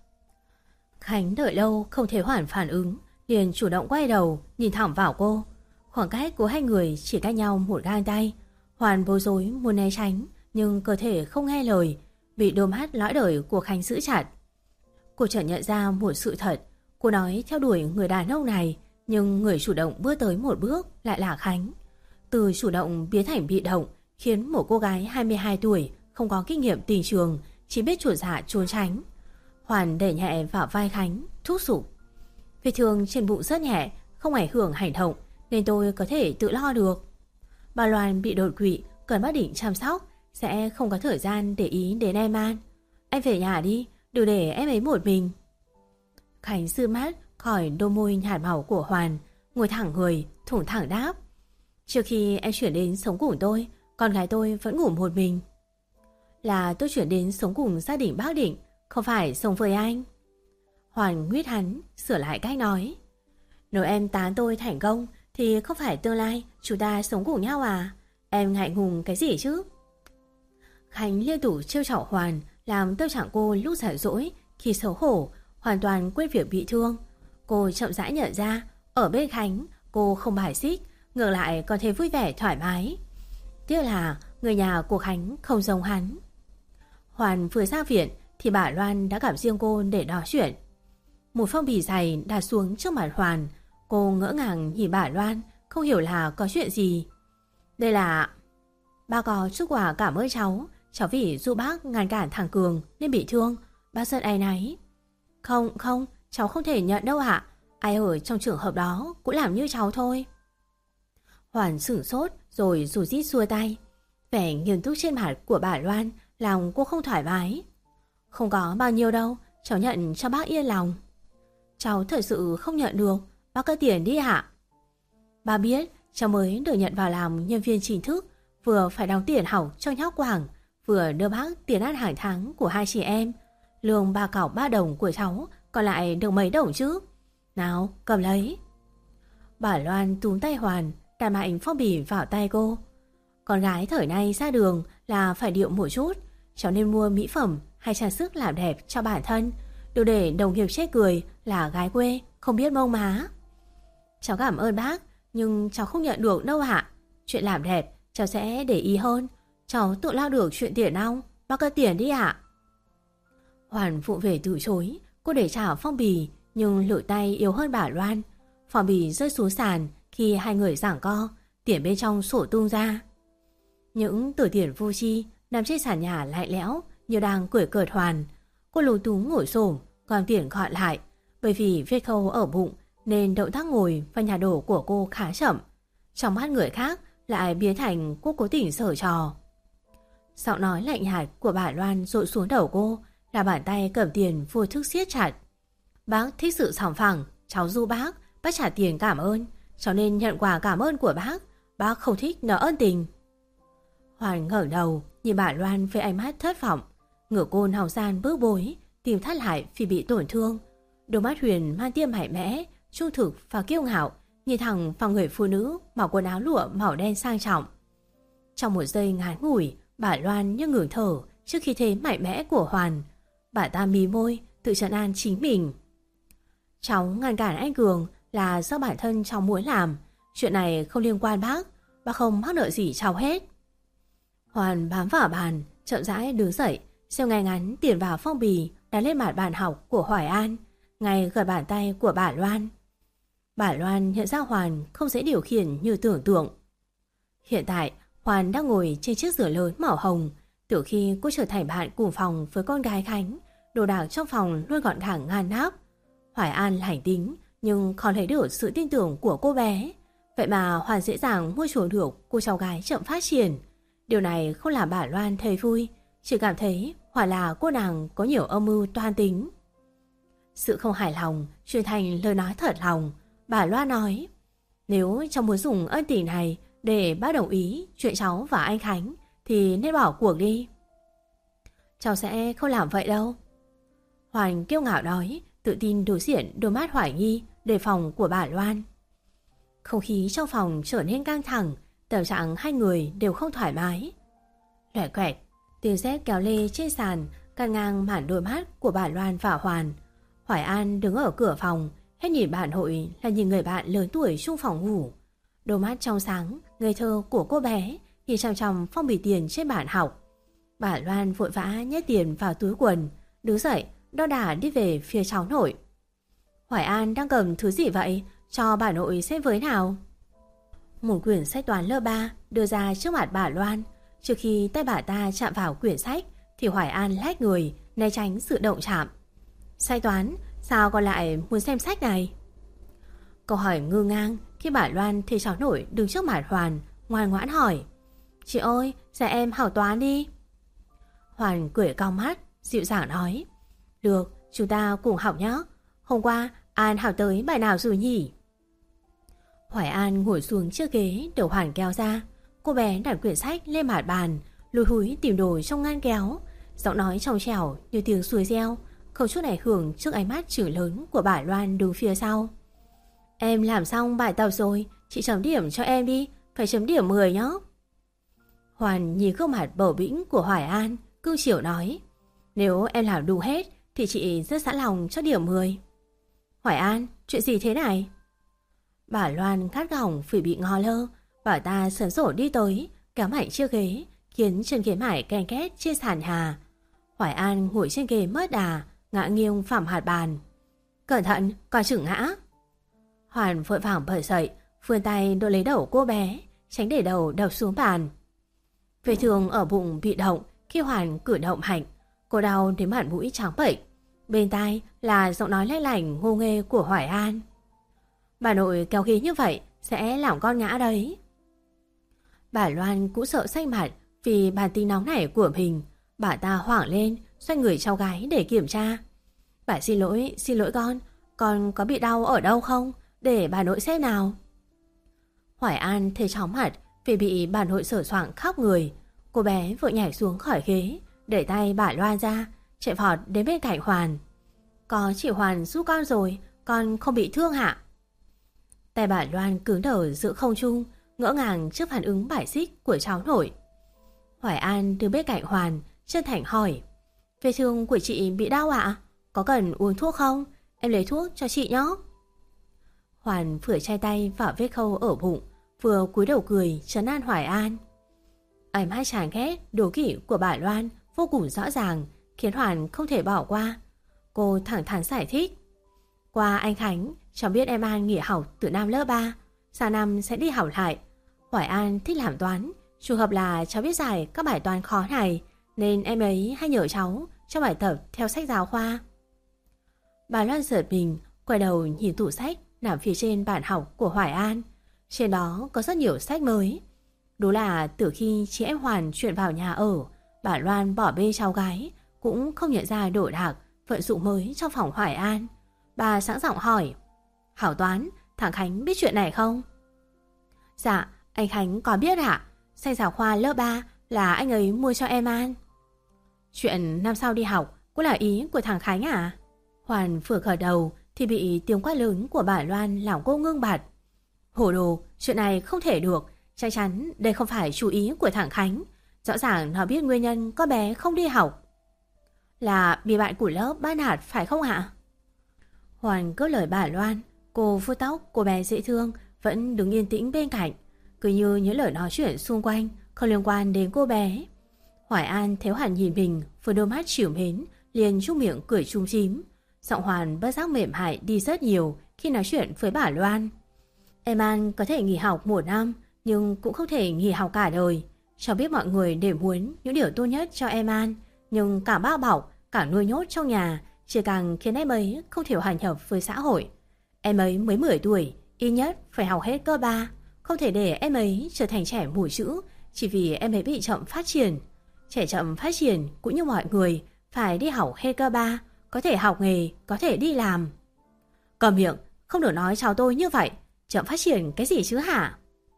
Khánh đợi lâu không thấy Hoàn phản ứng, liền chủ động quay đầu nhìn thẳng vào cô. Khoảng cách của hai người chỉ cách nhau một gang tay. Hoàn bối rối muốn né tránh, nhưng cơ thể không nghe lời, bị đôi mắt lõi đời của Khánh giữ chặt. Cô chợt nhận ra một sự thật. Cô nói theo đuổi người đàn ông này, nhưng người chủ động bước tới một bước lại là Khánh. Từ chủ động biến thành bị động, khiến một cô gái hai mươi hai tuổi không có kinh nghiệm tình trường, chỉ biết chuột dạ trốn tránh. Hoàn đẩy nhẹ vào vai Khánh, thúc giục. Vết thương trên bụng rất nhẹ, không ảnh hưởng hành động, nên tôi có thể tự lo được. Bà Loan bị đột quỵ, cần bác định chăm sóc, sẽ không có thời gian để ý đến em An. Em về nhà đi, đừng để em ấy một mình. Khánh sư mát khỏi đôi môi nhạt màu của Hoàn, ngồi thẳng người, thủng thẳng đáp. Trước khi em chuyển đến sống cùng tôi, con gái tôi vẫn ngủ một mình. Là tôi chuyển đến sống cùng gia đình bác Định, không phải sống với anh. Hoàn nguyết hắn, sửa lại cách nói. Nếu em tán tôi thành công thì không phải tương lai chúng ta sống cùng nhau à? Em ngại ngùng cái gì chứ? Khánh liên tục trêu chọc Hoàn, làm tâm trạng cô lúc giận dỗi khi xấu hổ, hoàn toàn quên việc bị thương. Cô chậm rãi nhận ra, ở bên Khánh cô không bài xích, ngược lại còn thấy vui vẻ thoải mái. Tiếc là người nhà của Khánh không giống hắn. Hoàn vừa ra viện thì bà Loan đã gặp riêng cô để nói chuyện. Một phong bì dày đặt xuống trước mặt Hoàn. Cô ngỡ ngàng nhìn bà Loan, không hiểu là có chuyện gì. Đây là... Ba có chút quà cảm ơn cháu. Cháu vì giúp bác ngăn cản thằng Cường nên bị thương. Bác giận áy náy. Không, không, cháu không thể nhận đâu ạ. Ai ở trong trường hợp đó cũng làm như cháu thôi. Hoàn sửng sốt rồi rủ rít xua tay. Vẻ nghiêm túc trên mặt của bà Loan lòng cô không thoải mái. Không có bao nhiêu đâu, cháu nhận cho bác yên lòng. Cháu thật sự không nhận được, bác cất tiền đi ạ. Bà biết cháu mới được nhận vào làm nhân viên chính thức, vừa phải đóng tiền học cho nhóc Quảng, vừa đưa bác tiền ăn hàng tháng của hai chị em. Lương ba cọc ba đồng của cháu còn lại được mấy đồng chứ. Nào, cầm lấy. Bà Loan túm tay Hoàn, đặt mạnh phong bì vào tay cô. Con gái thời nay ra đường là phải điệu một chút, cháu nên mua mỹ phẩm hay trang sức làm đẹp cho bản thân, đừng để đồng nghiệp chê cười là gái quê không biết mông má. Cháu cảm ơn bác, nhưng cháu không nhận được đâu ạ. Chuyện làm đẹp cháu sẽ để ý hơn, cháu tự lo được chuyện tiền không? Bác cất tiền đi ạ. Hoàn vụng về từ chối. Cô để trả phong bì nhưng lưỡi tay yếu hơn bà Loan. Phong bì rơi xuống sàn khi hai người giằng co, tiền bên trong sổ tung ra. Những tờ tiền vô tri nằm trên sàn nhà lạnh lẽo như đang cười cợt Hoàn. Cô lúng túng ngồi xổm còn tiền gọn lại, bởi vì vết khâu ở bụng nên động tác ngồi và nhà đổ của cô khá chậm. Trong mắt người khác lại biến thành cô cố tình giở trò. Giọng nói lạnh nhạt của bà Loan dội xuống đầu cô, là bàn tay cầm tiền vô thức siết chặt. Bác thích sự sòng phẳng, cháu du bác, bác trả tiền cảm ơn, cháu nên nhận quà cảm ơn của bác, bác không thích nợ ân tình. Hoàn ngẩng đầu nhìn bà Loan với ánh mắt thất vọng, ngửa cô hào gian bước bối, tìm thắt lại vì bị tổn thương. Đôi mắt Huyền mang tia mạnh mẽ, trung thực và kiêu ngạo, nhìn thẳng vào người phụ nữ mặc quần áo lụa màu đen sang trọng. Trong một giây ngắn ngủi, bà Loan như ngừng thở trước khi thế mạnh mẽ của Hoàn. Bà ta mí môi, tự trấn an chính mình. Cháu ngăn cản anh Cường là do bản thân cháu muốn làm. Chuyện này không liên quan bác, bác không mắc nợ gì cháu hết. Hoàn bám vào bàn, chậm rãi đứng dậy, xeo ngay ngắn tiền vào phong bì đặt lên mặt bàn học của Hoài An, ngay gần bàn tay của bà Loan. Bà Loan nhận ra Hoàn không dễ điều khiển như tưởng tượng. Hiện tại, Hoàn đang ngồi trên chiếc giường lớn màu hồng. Từ khi cô trở thành bạn cùng phòng với con gái Khánh, đồ đạc trong phòng luôn gọn gàng ngăn nắp. Hoài An lành tính nhưng khó lấy được sự tin tưởng của cô bé. Vậy mà Hoàn dễ dàng mua chuộc được cô cháu gái chậm phát triển. Điều này không làm bà Loan thấy vui, chỉ cảm thấy Hoàn là cô nàng có nhiều âm mưu toan tính. Sự không hài lòng chuyển thành lời nói thật lòng. Bà Loan nói, nếu cháu muốn dùng ân tình này để bác đồng ý chuyện cháu và anh Khánh thì nên bỏ cuộc đi. Cháu sẽ không làm vậy đâu. Hoàn kiêu ngạo nói, tự tin đối diện đôi mắt hoài nghi, đề phòng của bà Loan. Không khí trong phòng trở nên căng thẳng, tâm trạng hai người đều không thoải mái. Loẹt quẹt, tiếng dép kéo lê trên sàn cắt ngang màn đôi mắt của bà Loan và Hoàn. Hoài An đứng ở cửa phòng, hết nhìn bạn hội là nhìn người bạn lớn tuổi chung phòng ngủ. Đôi mắt trong sáng, ngây thơ của cô bé nhìn chằm chằm phong bì tiền trên bàn học. Bà Loan vội vã nhét tiền vào túi quần, đứng dậy đo đả đi về phía cháu nội. Hoài An đang cầm thứ gì vậy? Cho bà nội xem với nào. Một quyển sách toán lớp ba đưa ra trước mặt bà Loan. Trước khi tay bà ta chạm vào quyển sách thì Hoài An lách người, né tránh sự động chạm. Sách toán? Sao con lại muốn xem sách này? Câu hỏi ngơ ngang khi bà Loan thấy cháu nội đứng trước mặt Hoàn, ngoan ngoãn hỏi. Chị ơi, dạy em học toán đi. Hoàn cười cong mắt, dịu dàng nói. Được, chúng ta cùng học nhé. Hôm qua An học tới bài nào rồi nhỉ? Hoài An ngồi xuống chiếc ghế đầu Hoàn kéo ra. Cô bé đặt quyển sách lên mặt bàn, lùi húi tìm đồ trong ngăn kéo. Giọng nói trong trẻo như tiếng suối reo, không chút ảnh hưởng trước ánh mắt chữ lớn của bà Loan đứng phía sau. Em làm xong bài tập rồi, chị chấm điểm cho em đi, phải chấm điểm mười nhé. Hoàn nhìn gương mặt bầu bĩnh của Hoài An, cương chiều nói. Nếu em làm đúng hết thì chị rất sẵn lòng cho điểm mười. Hoài An, chuyện gì thế này? Bà Loan gắt gỏng vì bị ngó lơ. Bà ta sấn sổ đi tới, kéo mạnh chiếc ghế, khiến chân ghế mải ken két trên sàn nhà. Hoài An ngồi trên ghế mất đà, ngã nghiêng phẳng hạt bàn. Cẩn thận, coi chừng ngã. Hoàn vội vàng bật dậy, vươn tay đỡ lấy đầu cô bé, tránh để đầu đập xuống bàn. Vết thương ở bụng bị động khi Hoàn cử động mạnh, cô đau đến mặt mũi trắng bệch. Bên tai là giọng nói lanh lảnh ngô nghê của Hoài An. Bà nội kéo khí như vậy sẽ làm con ngã đấy. Bà Loan cũng sợ xanh mặt vì bản tính nóng nảy của mình. Bà ta hoảng lên, xoay người cháu gái để kiểm tra. Bà xin lỗi, xin lỗi con, con có bị đau ở đâu không? Để bà nội xem nào. Hoài An thấy chóng mặt vì bị bà nội sửa soạng khóc người. Cô bé vội nhảy xuống khỏi ghế, đẩy tay bà Loan ra, chạy vọt đến bên cạnh Hoàn. Có chị Hoàn giúp con rồi, con không bị thương hả? Tay bà Loan cứng đờ giữa không trung, ngỡ ngàng trước phản ứng bài xích của cháu nội. Hoài An đứng bên cạnh Hoàn, chân thành hỏi: Vết thương của chị bị đau ạ? Có cần uống thuốc không? Em lấy thuốc cho chị nhé. Hoàn vừa chai tay vào vết khâu ở bụng, vừa cúi đầu cười trấn an Hoài An. Ánh mắt chán ghét, đố kỵ của bà Loan vô cùng rõ ràng, khiến Hoàn không thể bỏ qua. Cô thẳng thắn giải thích: Qua anh Khánh, cháu biết em An nghỉ học từ năm lớp ba, sang năm sẽ đi học lại. Hoài An thích làm toán, trùng hợp là cháu biết giải các bài toán khó này, nên em ấy hay nhờ cháu trong bài tập theo sách giáo khoa. Bà Loan giật mình, quay đầu nhìn tủ sách nằm phía trên bàn học của Hoài An. Trên đó có rất nhiều sách mới. Đúng là từ khi chị em Hoàn chuyển vào nhà ở, bà Loan bỏ bê cháu gái, cũng không nhận ra đồ đạc, vận dụng mới trong phòng Hoài An. Bà sẵn giọng hỏi: Hảo Toán, thằng Khánh biết chuyện này không? Dạ, anh Khánh có biết ạ. Sách giáo khoa lớp ba là anh ấy mua cho em An. Chuyện năm sau đi học cũng là ý của thằng Khánh à? Hoàn vừa khởi đầu thì bị tiếng quát lớn của bà Loan làm cô ngưng bặt. Hồ đồ, chuyện này không thể được. Chắc chắn đây không phải chủ ý của thằng Khánh. Rõ ràng nó biết nguyên nhân có bé không đi học là bị bạn của lớp bắt nạt phải không ạ? Hoàn cướp lời bà Loan. Cô vuốt tóc cô bé dễ thương vẫn đứng yên tĩnh bên cạnh, cứ như những lời nói chuyện xung quanh không liên quan đến cô bé. Hoài An thấy Hoàn nhìn mình với đôi mắt trìu mến, liền chung miệng cười chung chím. Giọng Hoàn bất giác mềm mại đi rất nhiều khi nói chuyện với bà Loan. Em An có thể nghỉ học một năm, nhưng cũng không thể nghỉ học cả đời. Cháu biết mọi người đều muốn những điều tốt nhất cho em An, nhưng cả bao bọc, cả nuôi nhốt trong nhà chỉ càng khiến em ấy không thể hòa nhập với xã hội. Em ấy mới mười tuổi, ít nhất phải học hết cơ ba. Không thể để em ấy trở thành trẻ mù chữ chỉ vì em ấy bị chậm phát triển. Trẻ chậm phát triển cũng như mọi người, phải đi học hết cơ ba, có thể học nghề, có thể đi làm. Cầm miệng, không được nói cháu tôi như vậy. Chậm phát triển cái gì chứ hả?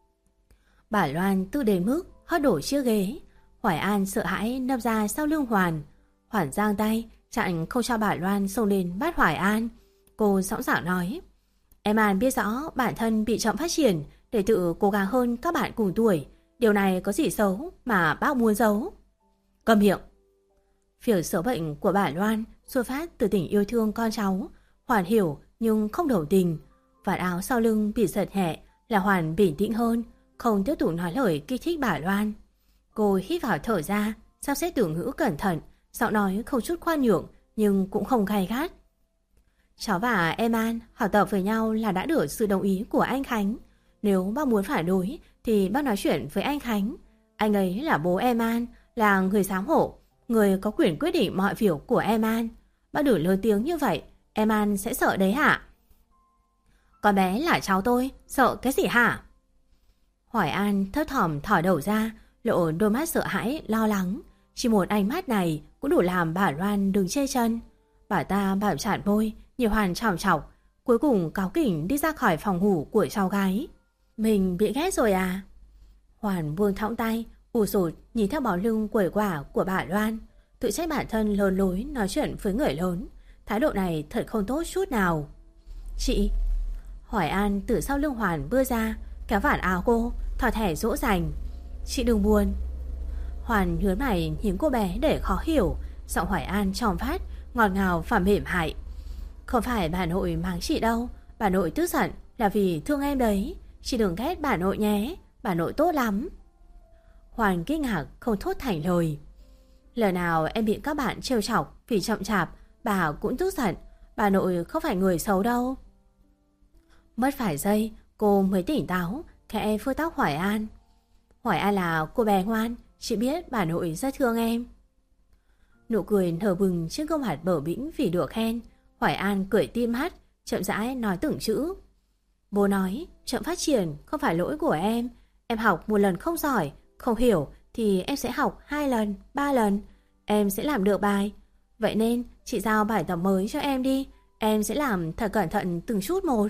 Bà Loan tự đến mức hất đổ chiếc ghế. Hoài An sợ hãi nấp ra sau lưng Hoàn. Hoàn giang tay chặn không cho bà Loan xông lên bắt Hoài An. Cô dõng dạc nói: Em An biết rõ bản thân bị chậm phát triển để tự cố gắng hơn các bạn cùng tuổi. Điều này có gì xấu mà bác muốn giấu? Cầm miệng. Việc xấu bệnh của bà Loan xuất phát từ tình yêu thương con cháu. Hoàn hiểu nhưng không đồng tình. Vạt áo sau lưng bị giật nhẹ là Hoàn bình tĩnh hơn, không tiếp tục nói lời kích thích bà Loan. Cô hít vào thở ra, sắp xếp từ ngữ cẩn thận, giọng nói không chút khoan nhượng nhưng cũng không gay gắt. Cháu và em An học tập với nhau là đã được sự đồng ý của anh Khánh. Nếu bác muốn phản đối thì bác nói chuyện với anh Khánh. Anh ấy là bố em An, là người giám hộ, người có quyền quyết định mọi việc của em An. Bác đừng lớn tiếng như vậy, em An sẽ sợ đấy hả? Con bé là cháu tôi, sợ cái gì hả? Hoài An thấp thỏm thỏ đầu ra, lộ đôi mắt sợ hãi, lo lắng. Chỉ một ánh mắt này cũng đủ làm bà Loan đứng chê chân. Bà ta bạm chặt môi, nhiều Hoàn chòng chọc, cuối cùng cáu kỉnh đi ra khỏi phòng ngủ của cháu gái. Mình bị ghét rồi à? Hoàn buông thõng tay, ù sụt nhìn theo bóng lưng quẩy quả của bà Loan, tự trách bản thân lớn lối nói chuyện với người lớn. Thái độ này thật không tốt chút nào. Chị... Hoài An từ sau lưng Hoàn bước ra, kéo vạt áo cô, thò thẻ dỗ dành. Chị đừng buồn. Hoàn nhớn mày nhìn cô bé để khó hiểu. Giọng Hoài An tròn phát, ngọt ngào và mềm hại. Không phải bà nội mắng chị đâu, bà nội tức giận là vì thương em đấy. Chị đừng ghét bà nội nhé, bà nội tốt lắm. Hoàn kinh ngạc không thốt thành lời. Lần nào em bị các bạn trêu chọc vì chậm chạp, bà cũng tức giận. Bà nội không phải người xấu đâu. Mất vài giây cô mới tỉnh táo, khẽ phơ tóc Hoài An. Hoài An là cô bé ngoan, chị biết bà nội rất thương em. Nụ cười nở bừng trên gương mặt bở bĩnh vì được khen. Hoài An cười tim mắt, chậm rãi nói từng chữ. Bố nói chậm phát triển không phải lỗi của em. Em học một lần không giỏi, không hiểu thì em sẽ học hai lần, ba lần. Em sẽ làm được bài. Vậy nên chị giao bài tập mới cho em đi. Em sẽ làm thật cẩn thận từng chút một.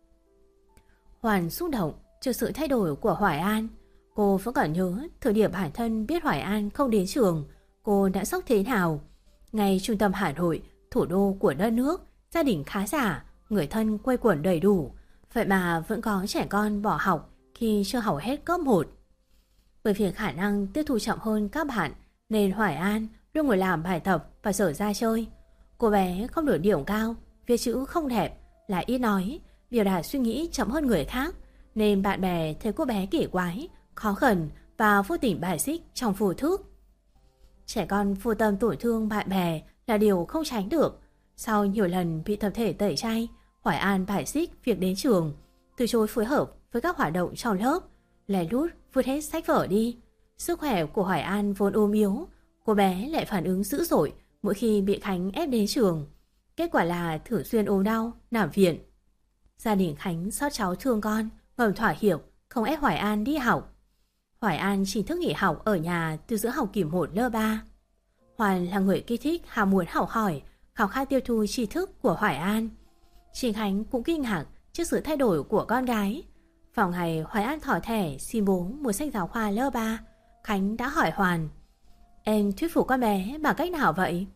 Hoàn xúc động trước sự thay đổi của Hoài An. Cô vẫn còn nhớ thời điểm bản thân biết Hoài An không đến trường, cô đã sốc thế nào. Ngay trung tâm Hà Nội, thủ đô của đất nước, gia đình khá giả, người thân quây quần đầy đủ, vậy mà vẫn có trẻ con bỏ học khi chưa học hết cấp một. Bởi vì khả năng tiếp thu chậm hơn các bạn nên Hoài An luôn ngồi làm bài tập và dở ra chơi. Cô bé không được điểm cao, viết chữ không đẹp, lại ít nói, biểu đạt suy nghĩ chậm hơn người khác, nên bạn bè thấy cô bé kỳ quái, khó khăn và vô tình bài xích trong vô thức. Trẻ con vô tâm tổn thương bạn bè là điều không tránh được. Sau nhiều lần bị tập thể tẩy chay, Hoài An bài xích việc đến trường, từ chối phối hợp với các hoạt động trong lớp, lén lút vứt hết sách vở đi. Sức khỏe của Hoài An vốn ốm yếu, cô bé lại phản ứng dữ dội mỗi khi bị Khánh ép đến trường. Kết quả là thường xuyên ốm đau, nằm viện. Gia đình Khánh xót cháu thương con, ngầm thỏa hiệp, không ép Hoài An đi học. Hoài An chính thức nghỉ học ở nhà từ giữa học kỳ một lớp ba. Hoàn là người kích thích ham muốn học hỏi, khao khát tiêu thụ tri thức của Hoài An. Chị Khánh cũng kinh ngạc trước sự thay đổi của con gái. Vào ngày Hoài An thỏ thẻ xin bố mua sách giáo khoa lớp ba, Khánh đã hỏi Hoàn: "Em thuyết phục con bé bằng cách nào vậy?"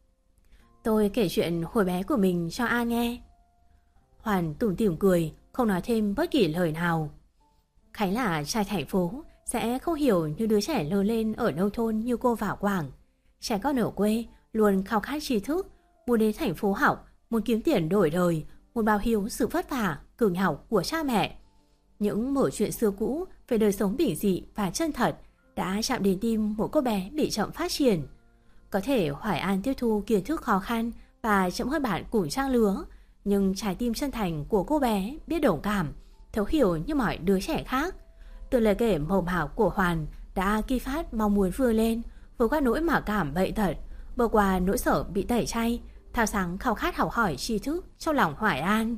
Tôi kể chuyện hồi bé của mình cho An nghe. Hoàn tủm tỉm cười, không nói thêm bất kỳ lời nào. Khánh là trai thành phố, sẽ không hiểu như đứa trẻ lớn lên ở nông thôn như cô Bảo Quảng. Trẻ con ở quê luôn khao khát tri thức, muốn đến thành phố học, muốn kiếm tiền đổi đời, muốn báo hiếu sự vất vả, cực nhọc của cha mẹ. Những mẩu chuyện xưa cũ về đời sống bình dị và chân thật đã chạm đến tim một cô bé bị chậm phát triển. Có thể Hoài An tiếp thu kiến thức khó khăn và chậm hơn bạn cùng trang lứa, nhưng trái tim chân thành của cô bé biết đồng cảm, thấu hiểu như mọi đứa trẻ khác. Từ lời kể màu mảo của Hoàn đã kích phát mong muốn vươn lên, vượt qua nỗi mặc cảm bệnh tật, vượt qua nỗi sợ bị tẩy chay, thao sáng khao khát học hỏi tri thức trong lòng Hoài An.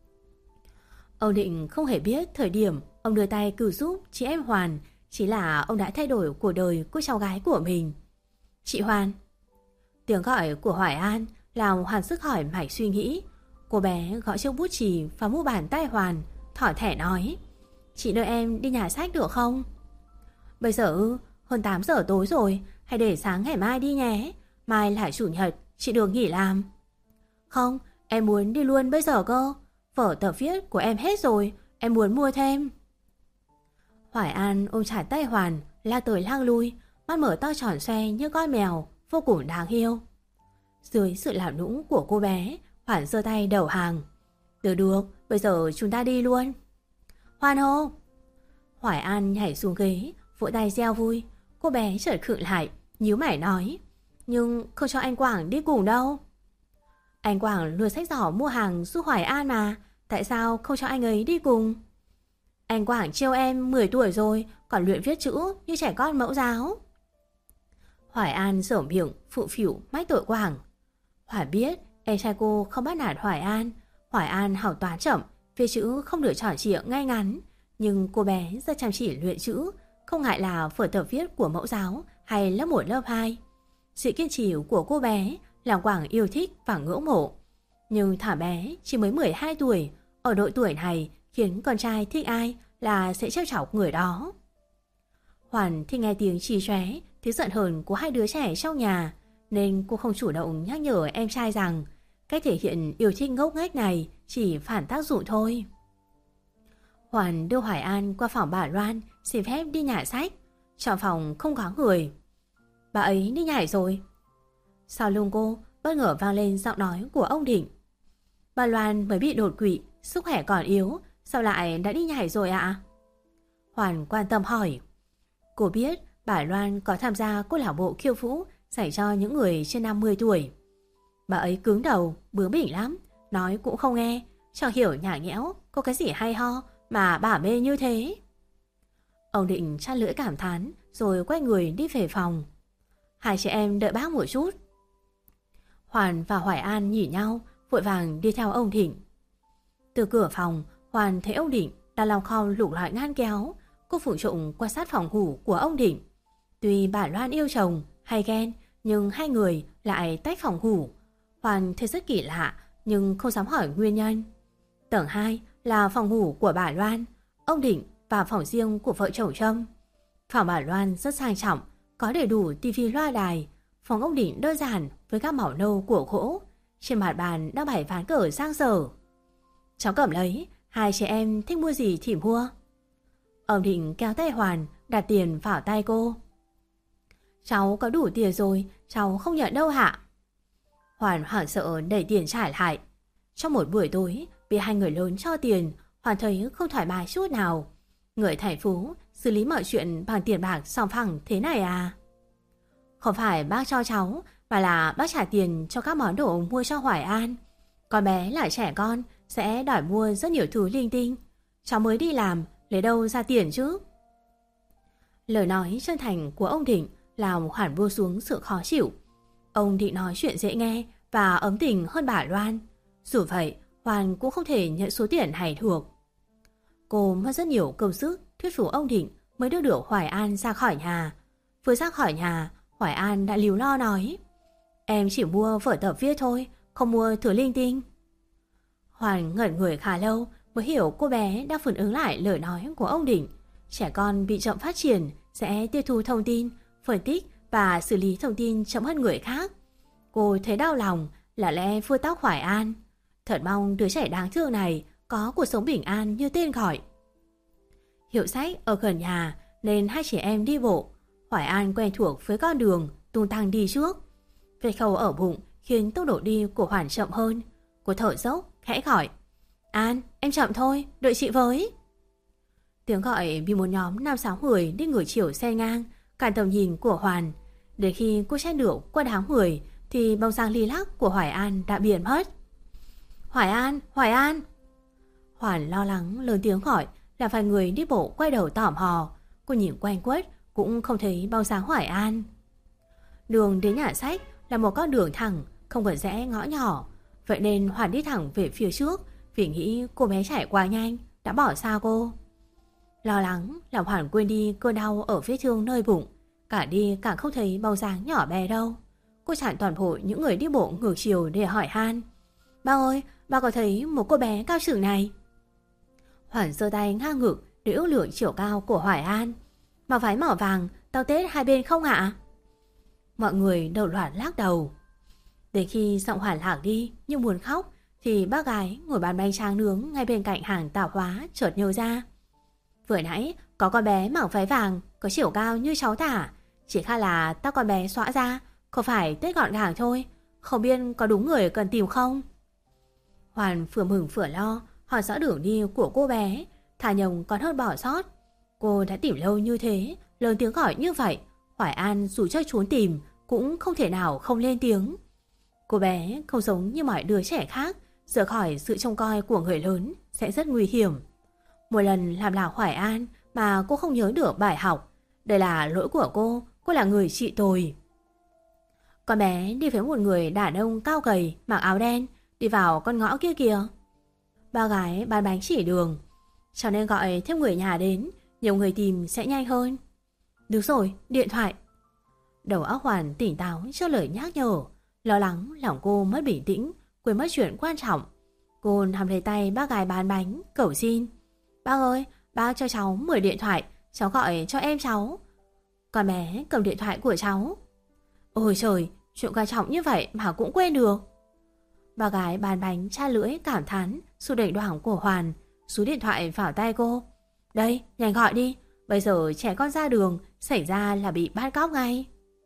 Ông Định không hề biết thời điểm ông đưa tay cứu giúp chị em Hoàn chỉ là ông đã thay đổi cuộc đời của cháu gái của mình. "Chị Hoàn." Tiếng gọi của Hoài An làm Hoàn sức hỏi mạch suy nghĩ. Cô bé gõ chiếc bút chì và mu bàn tay Hoàn, thỏ thẻ nói: "Chị đợi em đi nhà sách được không?" "Bây giờ hơn tám giờ tối rồi, hãy để sáng ngày mai đi nhé. Mai là chủ nhật, chị được nghỉ làm." "Không, em muốn đi luôn bây giờ cơ. Vở tập viết của em hết rồi, em muốn mua thêm." Hoài An ôm chặt tay Hoàn, la tới lang lui, mắt mở to tròn xoe như con mèo, vô cùng đáng yêu. Dưới sự làm nũng của cô bé, Hoàn giơ tay đầu hàng: "Được được, bây giờ chúng ta đi luôn." "Hoàn hô!" Hoài An nhảy xuống ghế, vỗ tay reo vui. Cô bé chợt khựng lại, nhíu mày nói: "Nhưng không cho anh Quảng đi cùng đâu." "Anh Quảng luôn xách giỏ mua hàng giúp Hoài An mà, tại sao không cho anh ấy đi cùng?" "Anh Quảng trêu em mười tuổi rồi, còn luyện viết chữ như trẻ con mẫu giáo." Hoài An dở miệng, phụ phịu mách tội Quảng. Hoài biết em trai cô không bắt nạt Hoài An. Hoài An học toán chậm, viết chữ không được tròn trịa ngay ngắn, nhưng cô bé rất chăm chỉ luyện chữ, không ngại là vở tập viết của mẫu giáo hay lớp một lớp hai. Sự kiên trì của cô bé làm Quảng yêu thích và ngưỡng mộ. Nhưng thả bé chỉ mới mười hai tuổi, ở độ tuổi này khiến con trai thích ai là sẽ trêu chọc người đó. Hoàn thì nghe tiếng chì chóe, tiếng giận hờn của hai đứa trẻ trong nhà, nên cô không chủ động nhắc nhở em trai rằng cách thể hiện yêu thích ngốc nghếch này chỉ phản tác dụng thôi. Hoàn đưa Hoài An qua phòng bà Loan xin phép đi nhà sách. Trong phòng không có người. "Bà ấy đi nhảy rồi." Sau lưng cô bất ngờ vang lên giọng nói của ông Định. "Bà Loan mới bị đột quỵ, sức khỏe còn yếu, sao lại đã đi nhảy rồi ạ?" Hoàn quan tâm hỏi. Cô biết bà Loan có tham gia câu lạc bộ khiêu vũ dành cho những người trên năm mươi tuổi. Bà ấy cứng đầu, bướng bỉnh lắm, nói cũng không nghe, chẳng hiểu nhả nhẽo có cái gì hay ho mà bà mê như thế. Ông Định chát lưỡi cảm thán rồi quay người đi về phòng. "Hai chị em đợi bác một chút." Hoàn và Hoài An nhìn nhau, vội vàng đi theo ông Định. Từ cửa phòng, Hoàn thấy ông Định đang lòng khom lục lọi ngăn kéo. Cô phụ trụng quan sát phòng ngủ của ông Định. Tuy bà Loan yêu chồng hay ghen, nhưng hai người lại tách phòng ngủ. Hoàn thấy rất kỳ lạ, nhưng không dám hỏi nguyên nhân. Tầng hai là phòng ngủ của bà Loan, ông Định và phòng riêng của vợ chồng Trâm. Phòng bà Loan rất sang trọng, có đầy đủ tivi loa đài. Phòng ông Định đơn giản với các màu nâu của gỗ. Trên mặt bàn đang bày ván cờ sang sở. Cháu cầm lấy, hai chị em thích mua gì thì mua. Ông Định kéo tay Hoàn, đặt tiền vào tay cô. Cháu có đủ tiền rồi, cháu không nhận đâu hả? Hoàn hoảng sợ đẩy tiền trả lại. Trong một buổi tối, bị hai người lớn cho tiền, Hoàn thấy không thoải mái chút nào. Người thành phố xử lý mọi chuyện bằng tiền bạc sòng phẳng thế này à? Không phải bác cho cháu, mà là bác trả tiền cho các món đồ mua cho Hoài An. Con bé là trẻ con, sẽ đòi mua rất nhiều thứ linh tinh. Cháu mới đi làm, lấy đâu ra tiền chứ? Lời nói chân thành của ông Định làm Hoàn buông xuống sự khó chịu. Ông Định nói chuyện dễ nghe và ấm tình hơn bà Loan. Dù vậy, Hoàn cũng không thể nhận số tiền này được. Cô mất rất nhiều công sức thuyết phục ông Định mới đưa được Hoài An ra khỏi nhà. Vừa ra khỏi nhà, Hoài An đã líu lo nói: Em chỉ mua vở tập viết thôi, không mua thứ linh tinh. Hoàn ngẩn người khá lâu mới hiểu cô bé đã phản ứng lại lời nói của ông Định. Trẻ con bị chậm phát triển sẽ tiếp thu thông tin, phân tích và xử lý thông tin chậm hơn người khác. Cô thấy đau lòng, lả lẽ vuốt tóc Hoài An. Thật mong đứa trẻ đáng thương này có cuộc sống bình an như tên gọi. Hiệu sách ở gần nhà nên hai chị em đi bộ. Hoài An quen thuộc với con đường, tung tăng đi trước. Vết khâu ở bụng khiến tốc độ đi của Hoàn chậm hơn. Cô thở dốc, khẽ gọi: An, em chậm thôi, đợi chị với. Tiếng gọi bị một nhóm năm sáu người đi ngửa chiều xe ngang, cản tầm nhìn của Hoàn. Đến khi cô chen được qua đám người thì bóng dáng li lắc của Hoài An đã biến mất. Hoài An, Hoài An. Hoàn lo lắng lớn tiếng gọi, là vài người đi bộ quay đầu tò mò. Cô nhìn quanh quất cũng không thấy bóng dáng Hoài An. Đường đến nhà sách là một con đường thẳng, không cần rẽ ngõ nhỏ. Vậy nên Hoàn đi thẳng về phía trước, vì nghĩ cô bé chạy quá nhanh đã bỏ xa cô. Lo lắng làm Hoàn quên đi cơn đau ở vết thương nơi bụng. Cả đi càng không thấy bóng dáng nhỏ bé đâu. Cô chặn toàn bộ những người đi bộ ngược chiều để hỏi han: Ba ơi, ba có thấy một cô bé cao chừng này? Hoàn giơ tay ngang ngực để ước lượng chiều cao của Hoài An. Mặc váy màu vàng, tao tết hai bên không ạ? Mọi người đầu loạt lắc đầu. Đến khi giọng Hoàn lạc đi như muốn khóc thì bác gái ngồi bán bánh tráng nướng ngay bên cạnh hàng tạp hóa chợt nhớ ra. Vừa nãy có con bé mặc váy vàng, có chiều cao như cháu tả. Chỉ khác là tóc con bé xõa ra, không phải tết gọn gàng thôi. Không biết có đúng người cần tìm không? Hoàn vừa mừng vừa lo hỏi rõ đường đi của cô bé. Thà nhồng còn hơn bỏ sót. Cô đã tìm lâu như thế, lớn tiếng gọi như vậy, Hoài An dù cho trốn tìm cũng không thể nào không lên tiếng. Cô bé không giống như mọi đứa trẻ khác, rời khỏi sự trông coi của người lớn sẽ rất nguy hiểm. Một lần làm lạc Hoài An mà cô không nhớ được bài học. Đây là lỗi của cô, cô là người trị tồi. Con bé đi với một người đàn ông cao gầy, mặc áo đen, đi vào con ngõ kia kìa. Ba gái bán bánh chỉ đường. Cho nên gọi thêm người nhà đến, nhiều người tìm sẽ nhanh hơn. Đúng rồi, điện thoại. Đầu óc Hoàn tỉnh táo trước lời nhắc nhở. Lo lắng lòng cô mất bình tĩnh, quên mất chuyện quan trọng. Cô nắm lấy tay bác gái bán bánh, cầu xin: Bác ơi, bác cho cháu mười điện thoại, cháu gọi cho em cháu. Con bé cầm điện thoại của cháu. Ôi trời, chuyện quan trọng như vậy mà cũng quên được. Bà gái bán bánh cha lưỡi cảm thán sự đẩy đoảng của Hoàn, số điện thoại vào tay cô. Đây, nhanh gọi đi, bây giờ trẻ con ra đường xảy ra là bị bắt cóc ngay.